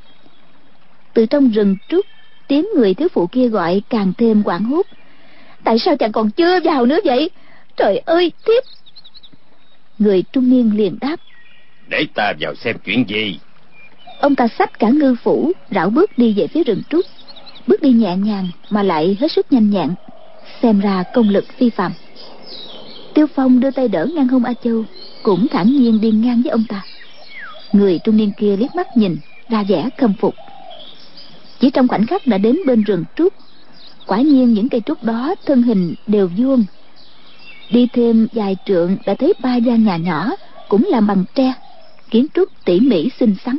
Từ trong rừng trúc, tiếng người thiếu phụ kia gọi càng thêm hoảng hốt: Tại sao chàng còn chưa vào nữa vậy? Trời ơi, thiếp! Người trung niên liền đáp: Để ta vào xem chuyện gì. Ông ta xách cả ngư phủ, rảo bước đi về phía rừng trúc, bước đi nhẹ nhàng mà lại hết sức nhanh nhẹn, xem ra công lực phi phàm. Tiêu Phong đưa tay đỡ ngang hông A Châu, cũng thản nhiên đi ngang với ông ta. Người trung niên kia liếc mắt nhìn, ra vẻ khâm phục. Chỉ trong khoảnh khắc đã đến bên rừng trúc. Quả nhiên những cây trúc đó thân hình đều vuông. Đi thêm vài trượng đã thấy ba gian nhà nhỏ, cũng làm bằng tre, kiến trúc tỉ mỉ xinh xắn.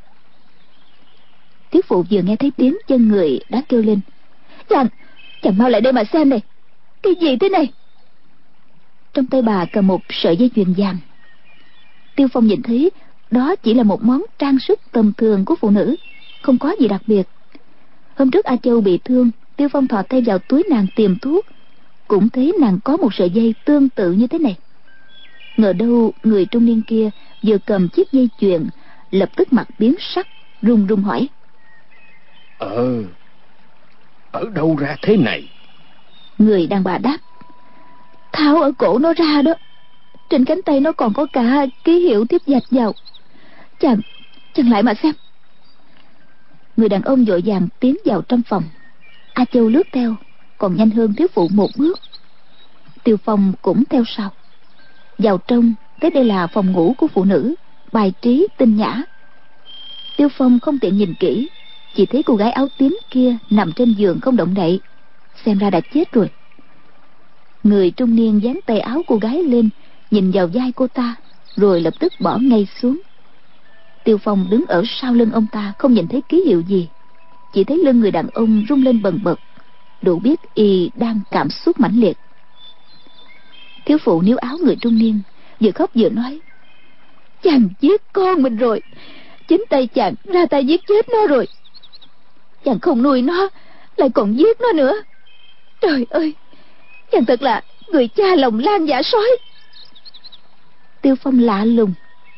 Thiếu phụ vừa nghe thấy tiếng chân người đã kêu lên: Chàng, chàng mau lại đây mà xem này. Cái gì thế này? Trong tay bà cầm một sợi dây chuyền vàng. Tiêu Phong nhìn thấy đó chỉ là một món trang sức tầm thường của phụ nữ, không có gì đặc biệt. Hôm trước A Châu bị thương, Tiêu Phong thò tay vào túi nàng tìm thuốc, cũng thấy nàng có một sợi dây tương tự như thế này. Ngờ đâu người trung niên kia vừa cầm chiếc dây chuyền, lập tức mặt biến sắc, run run hỏi: Ờ, ở đâu ra thế này? Người đàn bà đáp: Tháo ở cổ nó ra đó. Trên cánh tay nó còn có cả ký hiệu tiếp vạch vào. Chàng, chàng lại mà xem. Người đàn ông vội vàng tiến vào trong phòng. A Châu lướt theo, còn nhanh hơn thiếu phụ một bước. Tiêu Phong cũng theo sau. Vào trong thấy đây là phòng ngủ của phụ nữ, bài trí tinh nhã. Tiêu Phong không tiện nhìn kỹ, chỉ thấy cô gái áo tím kia nằm trên giường không động đậy, xem ra đã chết rồi. Người trung niên dán tay áo cô gái lên, nhìn vào vai cô ta, rồi lập tức bỏ ngay xuống. Tiêu Phong đứng ở sau lưng ông ta, không nhìn thấy ký hiệu gì, chỉ thấy lưng người đàn ông rung lên bần bật, đủ biết y đang cảm xúc mãnh liệt. Thiếu phụ níu áo người trung niên, vừa khóc vừa nói: Chàng giết con mình rồi, chính tay chàng ra tay giết chết nó rồi. Chàng không nuôi nó, lại còn giết nó nữa. Trời ơi, chàng thật là người cha lòng lan dạ sói. Tiêu Phong lạ lùng.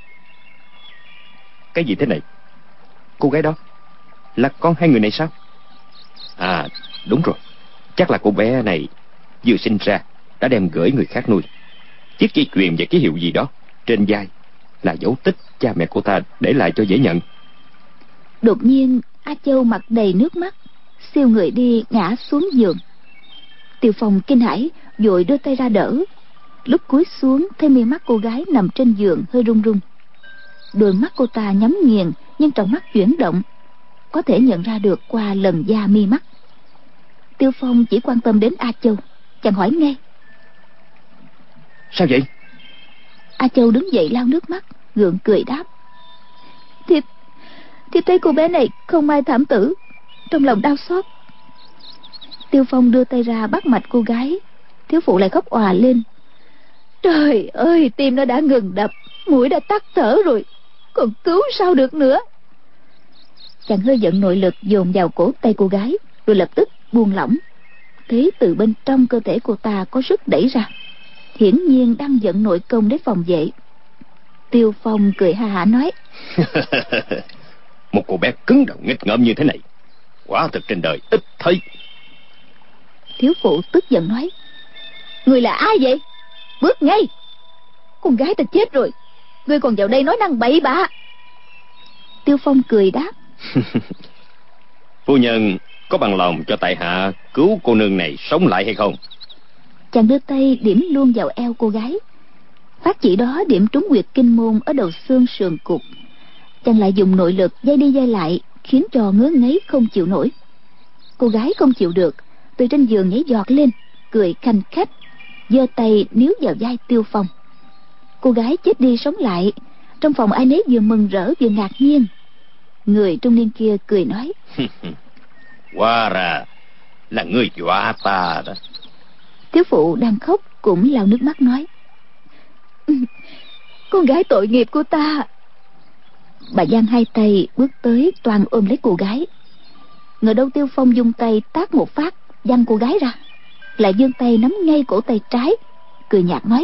Cái gì thế này? Cô gái đó là con hai người này sao? À đúng rồi, chắc là cô bé này vừa sinh ra đã đem gửi người khác nuôi. Chiếc dây chuyền và ký hiệu gì đó trên vai là dấu tích cha mẹ cô ta để lại cho dễ nhận. Đột nhiên A Châu mặt đầy nước mắt, siêu người đi ngã xuống giường. Tiêu Phong kinh hãi, vội đưa tay ra đỡ. Lúc cúi xuống thấy mi mắt cô gái nằm trên giường hơi run run. Đôi mắt cô ta nhắm nghiền, nhưng trong mắt chuyển động, có thể nhận ra được qua lần da mi mắt. Tiêu Phong chỉ quan tâm đến A Châu, chàng hỏi ngay. Sao vậy? A Châu đứng dậy lau nước mắt, gượng cười đáp. Thiếp, thiếp thấy cô bé này không may thảm tử, trong lòng đau xót. Tiêu Phong đưa tay ra bắt mạch cô gái. Thiếu phụ lại khóc òa lên. Trời ơi, tim nó đã ngừng đập, mũi đã tắt thở rồi, còn cứu sao được nữa. Chàng hơi giận nội lực dồn vào cổ tay cô gái, rồi lập tức buông lỏng. Thấy từ bên trong cơ thể cô ta có sức đẩy ra, hiển nhiên đang giận nội công để phòng vệ. Tiêu Phong cười ha hả nói. Một cô bé cứng đầu nghịch ngợm như thế này, quả thực trên đời ít thấy. Thiếu phụ tức giận nói. Người là ai vậy? Bước ngay. Con gái ta chết rồi, ngươi còn vào đây nói năng bậy bạ. Tiêu Phong cười đáp. Phu nhân có bằng lòng cho tại hạ cứu cô nương này sống lại hay không? Chàng đưa tay điểm luôn vào eo cô gái. Phát chỉ đó điểm trúng huyệt kinh môn ở đầu xương sườn cụt. Chàng lại dùng nội lực dây đi dây lại, khiến cho ngứa ngáy không chịu nổi. Cô gái không chịu được, từ trên giường nhảy giọt lên, cười khanh khách, giơ tay níu vào vai Tiêu Phong. Cô gái chết đi sống lại. Trong phòng ai nấy vừa mừng rỡ vừa ngạc nhiên. Người trung niên kia cười nói. Hóa ra là ngươi dọa ta đó. Thiếu phụ đang khóc cũng lau nước mắt nói. Con gái tội nghiệp của ta. Bà giang hai tay bước tới toàn ôm lấy cô gái. Ngờ đâu Tiêu Phong dùng tay tát một phát, văng cô gái ra, lại giương tay nắm ngay cổ tay trái, cười nhạt nói.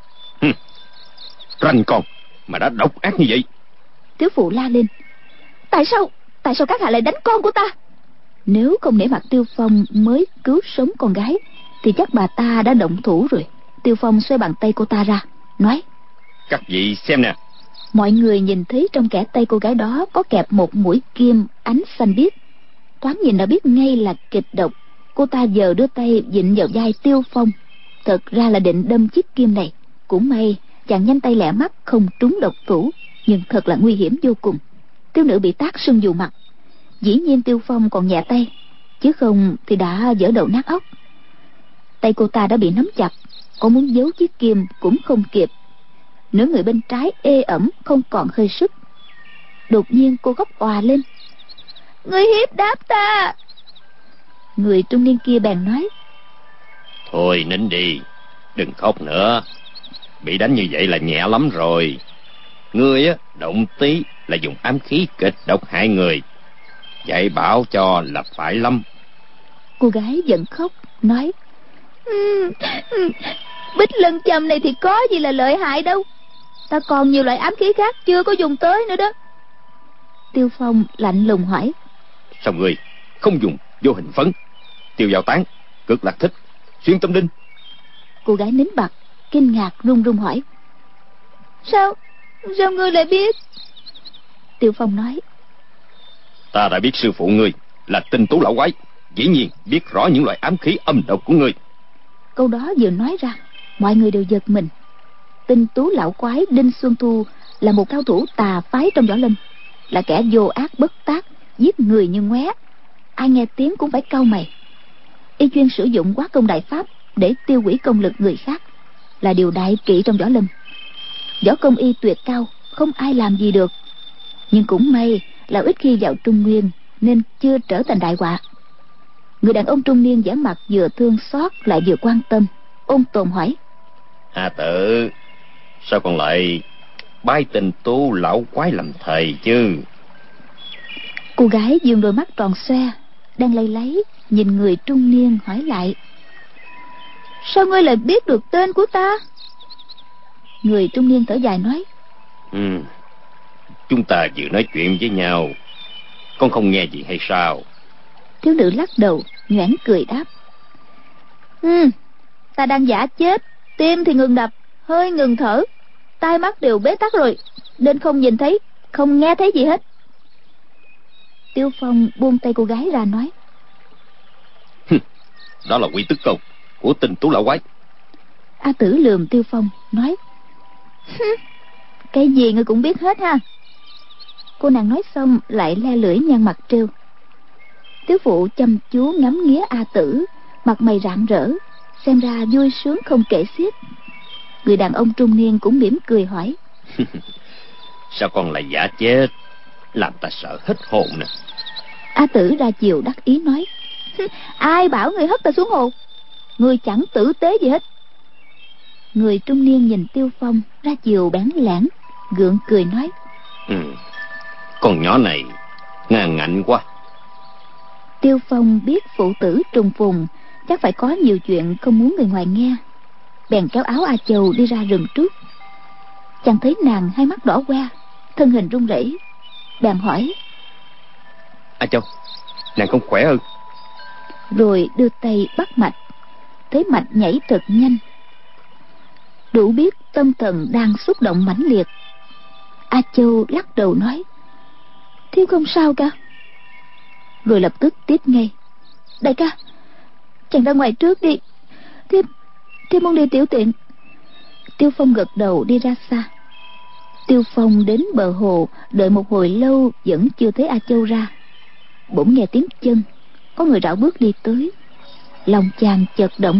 Ranh con mà đã độc ác như vậy. Thiếu phụ la lên. Tại sao, tại sao các hạ lại đánh con của ta? Nếu không nể mặt Tiêu Phong mới cứu sống con gái, thì chắc bà ta đã động thủ rồi. Tiêu Phong xoay bàn tay cô ta ra, nói. Các vị xem nè. Mọi người nhìn thấy trong kẽ tay cô gái đó có kẹp một mũi kim ánh xanh biếc. Thoáng nhìn đã biết ngay là kịch độc. Cô ta giờ đưa tay vịn vào vai Tiêu Phong, thật ra là định đâm chiếc kim này. Cũng may chàng nhanh tay lẹ mắt không trúng độc thủ, nhưng thật là nguy hiểm vô cùng. Thiếu nữ bị tát sưng dù mặt. Dĩ nhiên Tiêu Phong còn nhẹ tay, chứ không thì đã vỡ đầu nát óc. Tay cô ta đã bị nắm chặt, có muốn giấu chiếc kim cũng không kịp. Nửa người bên trái ê ẩm không còn hơi sức. Đột nhiên cô khóc òa lên. Ngươi hiếp đáp ta. Người trung niên kia bèn nói. Thôi nín đi, đừng khóc nữa. Bị đánh như vậy là nhẹ lắm rồi. Ngươi á, động tí là dùng ám khí kịch độc hại người, dạy bảo cho là phải lắm. Cô gái giận khóc nói. Ừ, ừ, Bích lân châm này thì có gì là lợi hại đâu, ta còn nhiều loại ám khí khác chưa có dùng tới nữa đó. Tiêu Phong lạnh lùng hỏi. Sao ngươi không dùng vô hình phấn, tiêu dao tán, cực lạc thích, xuyên tâm đinh? Cô gái nín bặt, kinh ngạc run run hỏi. Sao, sao ngươi lại biết? Tiêu Phong nói. Ta đã biết sư phụ ngươi là Tinh Tú lão quái, dĩ nhiên biết rõ những loại ám khí âm độc của ngươi. Câu đó vừa nói ra, mọi người đều giật mình. Tinh Tú lão quái Đinh Xuân Thu là một cao thủ tà phái trong võ lâm, là kẻ vô ác bất tác, giết người như ngoé. Ai nghe tiếng cũng phải cau mày. Y chuyên sử dụng quá công đại pháp để tiêu hủy công lực người khác, là điều đại kỵ trong võ lâm. Võ công y tuyệt cao, không ai làm gì được. Nhưng cũng may là ít khi vào Trung Nguyên, nên chưa trở thành đại họa. Người đàn ông trung niên vẻ mặt vừa thương xót lại vừa quan tâm, ôn tồn hỏi. Hà Tự, sao còn lại bái Tinh Tú lão quái làm thầy chứ? Cô gái dương đôi mắt tròn xoe, đang lay lấy nhìn người trung niên hỏi lại. Sao ngươi lại biết được tên của ta? Người trung niên thở dài nói: Ừ, chúng ta vừa nói chuyện với nhau, con không nghe gì hay sao? Thiếu nữ lắc đầu, nhoẻn cười đáp: Ừ, ta đang giả chết, tim thì ngừng đập, hơi ngừng thở, tai mắt đều bế tắc rồi, nên không nhìn thấy, không nghe thấy gì hết. Tiêu Phong buông tay cô gái ra nói: Đó là quy tức công của Tinh Tú lão quái. A Tử lườm Tiêu Phong nói: Cái gì ngươi cũng biết hết ha. Cô nàng nói xong lại le lưỡi nhăn mặt trêu. Tiếu phụ chăm chú ngắm nghía A Tử, mặt mày rạng rỡ, xem ra vui sướng không kể xiết. Người đàn ông trung niên cũng mỉm cười hỏi: Sao con lại giả chết, làm ta sợ hết hồn nè. A Tử ra chiều đắc ý nói: Ai bảo người hất ta xuống hồ, người chẳng tử tế gì hết. Người trung niên nhìn Tiêu Phong ra chiều bén lãng, gượng cười nói: Ừ, con nhỏ này ngang ngạnh quá. Tiêu Phong biết phụ tử trùng phùng chắc phải có nhiều chuyện không muốn người ngoài nghe, bèn kéo áo A Châu đi ra rừng trúc. Chàng thấy nàng hai mắt đỏ que, thân hình run rẩy, bèn hỏi: A Châu, nàng không khỏe ư? Rồi đưa tay bắt mạch, thấy mạch nhảy thật nhanh, đủ biết tâm thần đang xúc động mãnh liệt. A Châu lắc đầu nói: Thiếp không sao cả. Rồi lập tức tiếp ngay: Đại ca, chàng ra ngoài trước đi, thiếp thiếp muốn đi tiểu tiện. Tiêu Phong gật đầu đi ra xa. Tiêu Phong đến bờ hồ đợi một hồi lâu vẫn chưa thấy A Châu ra. Bỗng nghe tiếng chân, có người rảo bước đi tới. Lòng chàng chợt động.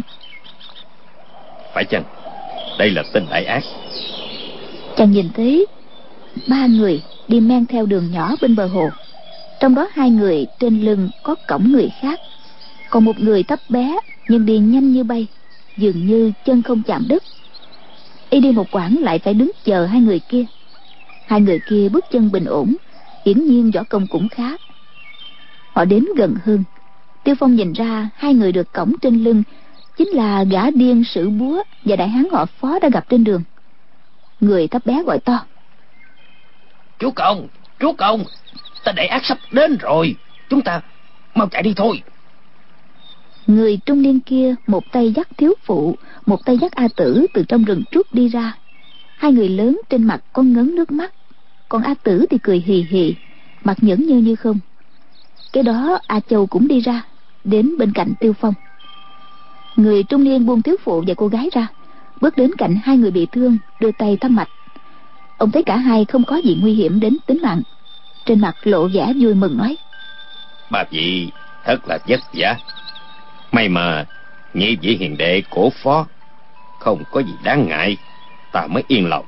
Phải chăng đây là tên đại ác? Chàng nhìn thấy ba người đi men theo đường nhỏ bên bờ hồ. Trong đó hai người trên lưng có cõng người khác, còn một người thấp bé nhưng đi nhanh như bay, dường như chân không chạm đất. Y đi một quãng lại phải đứng chờ hai người kia. Hai người kia bước chân bình ổn, hiển nhiên võ công cũng khá. Họ đến gần hơn, Tiêu Phong nhìn ra hai người được cõng trên lưng chính là gã điên sử búa và đại hán họ Phó đã gặp trên đường. Người thấp bé gọi to: Chúa công, chúa công, tên đại ác sắp đến rồi, chúng ta mau chạy đi thôi. Người trung niên kia một tay dắt thiếu phụ, một tay dắt A Tử từ trong rừng trúc đi ra. Hai người lớn trên mặt có ngấn nước mắt, còn A Tử thì cười hì hì, mặt nhẫn nhơ như không. Cái đó A Châu cũng đi ra, đến bên cạnh Tiêu Phong. Người trung niên buông thiếu phụ và cô gái ra, bước đến cạnh hai người bị thương, đưa tay thăm mạch. Ông thấy cả hai không có gì nguy hiểm đến tính mạng, trên mặt lộ vẻ vui mừng nói: Bà vị thật là vất vả, may mà nhị vị hiền đệ cổ Phó không có gì đáng ngại, ta mới yên lòng.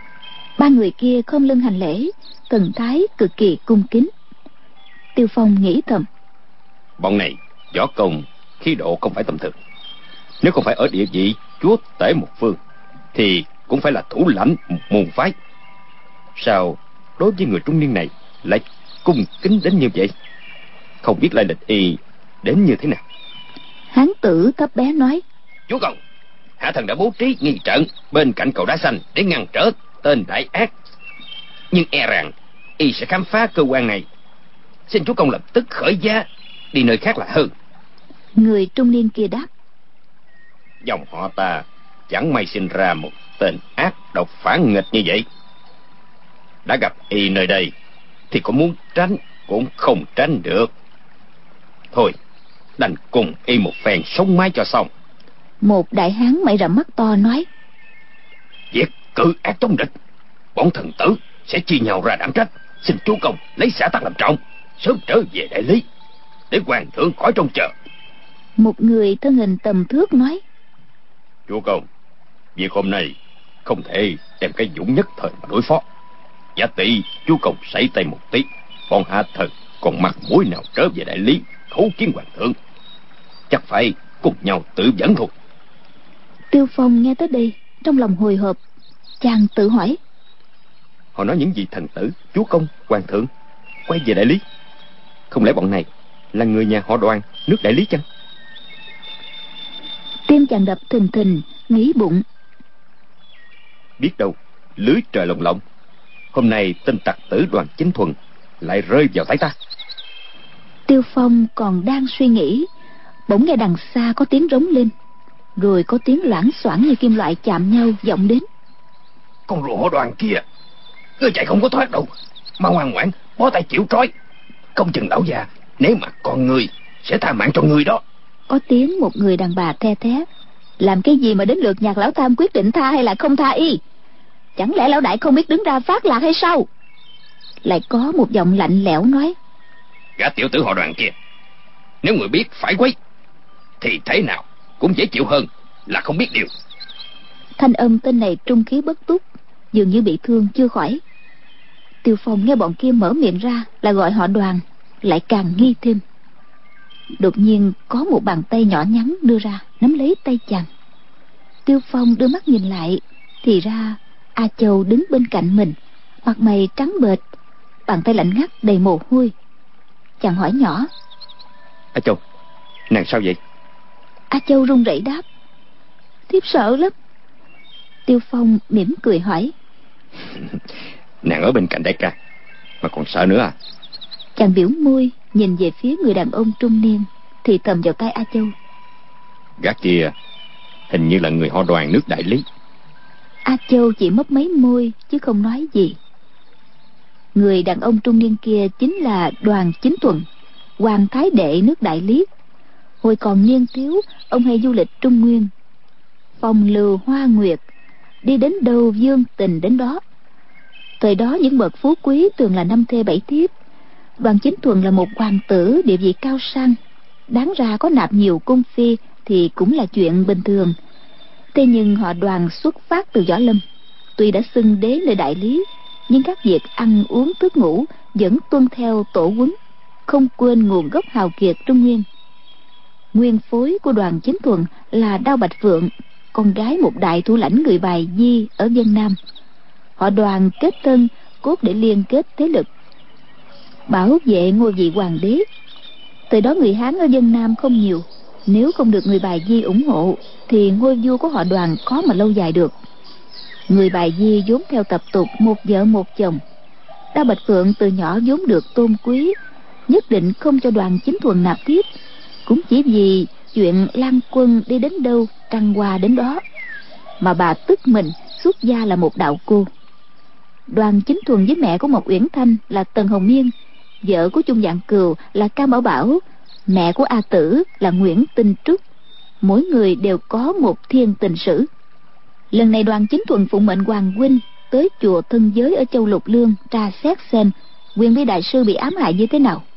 Ba người kia khom lưng hành lễ, thần thái cực kỳ cung kính. Tiêu Phong nghĩ thầm: Bọn này võ công khí độ không phải tầm thường, nếu không phải ở địa vị chúa tể một phương thì cũng phải là thủ lãnh một môn phái. Sao đối với người trung niên này lại cung kính đến như vậy? Không biết lai lịch y đến như thế nào. Hán tử thấp bé nói: Chúa công, hạ thần đã bố trí nghi trận bên cạnh cầu đá xanh để ngăn trở tên đại ác, nhưng e rằng y sẽ khám phá cơ quan này. Xin chúa công lập tức khởi giá đi nơi khác là hơn. Người trung niên kia đáp: Dòng họ ta chẳng may sinh ra một tên ác độc phản nghịch như vậy. Đã gặp y nơi đây thì có muốn tránh cũng không tránh được. Thôi, đành cùng y một phen sống mái cho xong. Một đại hán mày rậm mắt to nói: Việc cự ác chống địch, bọn thần tử sẽ chia nhau ra đảm trách. Xin chúa công lấy xã tắc làm trọng, sớm trở về đại lý để hoàng thượng khỏi trông chờ. Một người thân hình tầm thước nói: Chúa công, việc hôm nay không thể đem cái dũng nhất thời mà đối phó. Giả tỷ chúa công sảy tay một tí, bọn hạ thần còn mặt mũi nào trở về đại lý khấu kiến hoàng thượng. Chắc phải cùng nhau tự dẫn thôi. Tiêu Phong nghe tới đây trong lòng hồi hộp, chàng tự hỏi: Họ nói những gì thần tử, chúa công, hoàng thượng quay về đại lý? Không lẽ bọn này là người nhà họ Đoàn nước đại lý chăng? Tim chàng đập thình thình, nghĩ bụng: Biết đâu lưới trời lồng lộng, hôm nay tên tặc tử Đoàn Chính Thuần lại rơi vào tay ta. Tiêu Phong còn đang suy nghĩ, bỗng nghe đằng xa có tiếng rống lên, rồi có tiếng loảng xoảng như kim loại chạm nhau vọng đến. Con rùa họ Đoàn kia, ngươi chạy không có thoát đâu, mau ngoan ngoãn bó tay chịu trói. Công chừng lão già nếu mà con ngươi sẽ tha mạng cho ngươi đó. Có tiếng một người đàn bà the thé. Làm cái gì mà đến lượt Nhạc Lão Tam quyết định tha hay là không tha y? Chẳng lẽ lão đại không biết đứng ra phát lạc hay sao? Lại có một giọng lạnh lẽo nói: Gã tiểu tử họ Đoàn kia, nếu người biết phải quấy thì thế nào cũng dễ chịu hơn là không biết điều. Thanh âm tên này trung khí bất túc, dường như bị thương chưa khỏi. Tiêu Phong nghe bọn kia mở miệng ra là gọi họ Đoàn, lại càng nghi thêm. Đột nhiên có một bàn tay nhỏ nhắn đưa ra nắm lấy tay chàng. Tiêu Phong đưa mắt nhìn lại, thì ra A Châu đứng bên cạnh mình, mặt mày trắng bệch, bàn tay lạnh ngắt đầy mồ hôi. Chàng hỏi nhỏ: A Châu, nàng sao vậy? A Châu run rẩy đáp: Thiếp sợ lắm. Tiêu Phong mỉm cười hỏi: Nàng ở bên cạnh đại ca mà còn sợ nữa à? Chàng biểu môi nhìn về phía người đàn ông trung niên, thì thầm vào tai A Châu: Gã kia hình như là người họ Đoàn nước Đại Lý. A Châu chỉ mấp máy môi chứ không nói gì. Người đàn ông trung niên kia chính là Đoàn Chính Thuần, hoàng thái đệ nước Đại Lý. Hồi còn niên thiếu, ông hay du lịch Trung Nguyên, phong lưu hoa nguyệt, đi đến đâu dương tình đến đó. Thời đó những bậc phú quý thường là năm thê bảy thiếp. Đoàn Chính Thuần là một hoàng tử địa vị cao sang, đáng ra có nạp nhiều cung phi thì cũng là chuyện bình thường. Thế nhưng họ Đoàn xuất phát từ Võ Lâm, tuy đã xưng đế nơi Đại Lý, nhưng các việc ăn uống thức ngủ vẫn tuân theo tổ huấn, không quên nguồn gốc hào kiệt Trung Nguyên. Nguyên phối của Đoàn Chính Thuần là Đao Bạch Phượng, con gái một đại thủ lãnh người Bài Di ở Vân Nam. Họ Đoàn kết thân cốt để liên kết thế lực, bảo vệ ngôi vị hoàng đế. Từ đó người Hán ở Vân Nam không nhiều, nếu không được người Bài Di ủng hộ thì ngôi vua của họ Đoàn khó mà lâu dài được. Người Bài Di vốn theo tập tục một vợ một chồng. Đao Bạch Phượng từ nhỏ vốn được tôn quý, nhất định không cho Đoàn Chính Thuần nạp tiếp, cũng chỉ vì chuyện Lan Quân đi đến đâu trăng hoa đến đó, mà bà tức mình xuất gia là một đạo cô. Đoàn Chính Thuần với mẹ của Mộc Uyển Thanh là Tần Hồng Miên, vợ của Chung Dạng Cừu là Cam Bảo Bảo, mẹ của A Tử là Nguyễn Tinh Trúc. Mỗi người đều có một thiên tình sử. Lần này Đoàn Chính Thuần phụng mệnh hoàng huynh tới chùa Thân Giới ở Châu Lục Lương tra xét xem Quyền Bí đại sư bị ám hại như thế nào.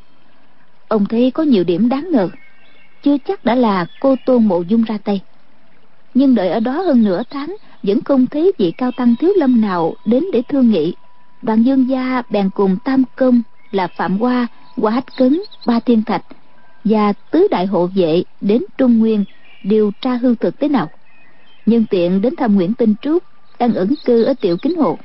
Ông thấy có nhiều điểm đáng ngờ, chưa chắc đã là cô Tôn Mộ Dung ra tay. Nhưng đợi ở đó hơn nửa tháng vẫn không thấy vị cao tăng thiếu lâm nào đến để thương nghị. Đoàn Dương gia bèn cùng tam công là Phạm Hoa, Hoa Hách Cấn, Ba Thiên Thạch và tứ đại hộ vệ đến Trung Nguyên điều tra hư thực thế nào, nhân tiện đến thăm Nguyễn Tinh Trúc đang ẩn cư ở Tiểu Kính Hồ.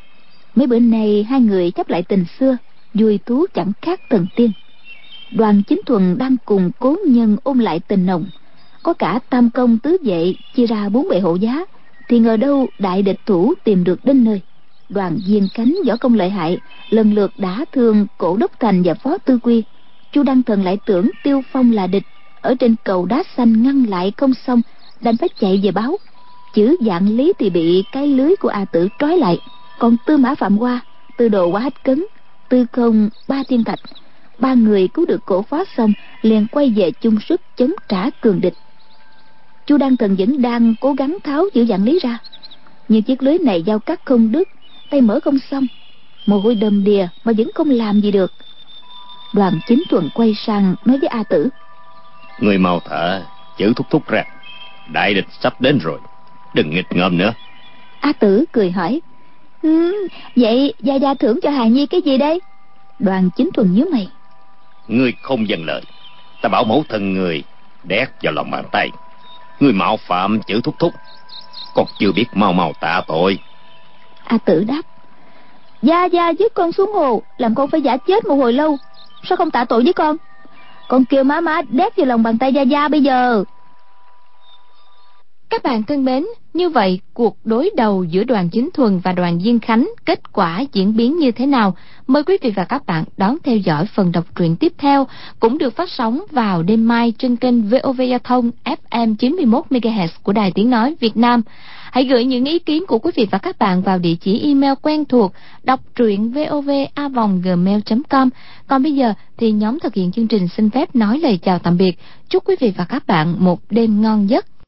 Mấy bữa nay hai người chấp lại tình xưa, vui thú chẳng khác thần tiên. Đoàn Chính Thuần đang cùng cố nhân ôn lại tình nồng, có cả tam công tứ vệ chia ra bốn bệ hộ giá, thì ngờ đâu đại địch thủ tìm được đến nơi. Đoàn Diên Cánh võ công lợi hại, lần lượt đả thương Cổ Đốc Thành và Phó Tư Quy. Chu Đăng Thần lại tưởng Tiêu Phong là địch, ở trên cầu đá xanh ngăn lại không xong, đành phải chạy về báo. Chữ Dạng Lý thì bị cái lưới của A Tử trói lại, còn Tư Mã Phạm Hoa, Tư Đồ Quá Hách Cấn, Tư Không, Ba Thiên Thạch, ba người cứu được cổ phó xong liền quay về chung sức chống trả cường địch. Chu Đăng Thần vẫn đang cố gắng tháo chữ Dạng Lý ra, nhưng chiếc lưới này giao cắt không đứt, tay mở không xong, mồ hôi đầm đìa mà vẫn không làm gì được. Đoàn Chính Thuần quay sang nói với A Tử: Người mau thở chữ thúc thúc ra, đại địch sắp đến rồi, đừng nghịch ngợm nữa. A Tử cười hỏi: ừ, vậy gia gia thưởng cho Hà Nhi cái gì đây? Đoàn Chính Thuần nhíu mày: Ngươi không dâng lời, ta bảo mẫu thân người đét vào lòng bàn tay. Ngươi mạo phạm chữ thúc thúc, còn chưa biết mau mau tạ tội. A Tử đáp: Gia gia dứt con xuống hồ, làm con phải giả chết một hồi lâu, sao không tạ tội với con? Con kêu má má đét vào lòng bàn tay gia gia bây giờ. Cắt. Các bạn thân mến, như vậy cuộc đối đầu giữa Đoàn Chính Thuần và Đoàn Diên Khánh kết quả diễn biến như thế nào? Mời quý vị và các bạn đón theo dõi phần đọc truyện tiếp theo, cũng được phát sóng vào đêm mai trên kênh vê o vê Giao thông ép em chín mươi mốt mê ga héc của Đài Tiếng Nói Việt Nam. Hãy gửi những ý kiến của quý vị và các bạn vào địa chỉ email quen thuộc đọc truyện vov a vòng gmail chấm com. Còn bây giờ thì nhóm thực hiện chương trình xin phép nói lời chào tạm biệt. Chúc quý vị và các bạn một đêm ngon giấc.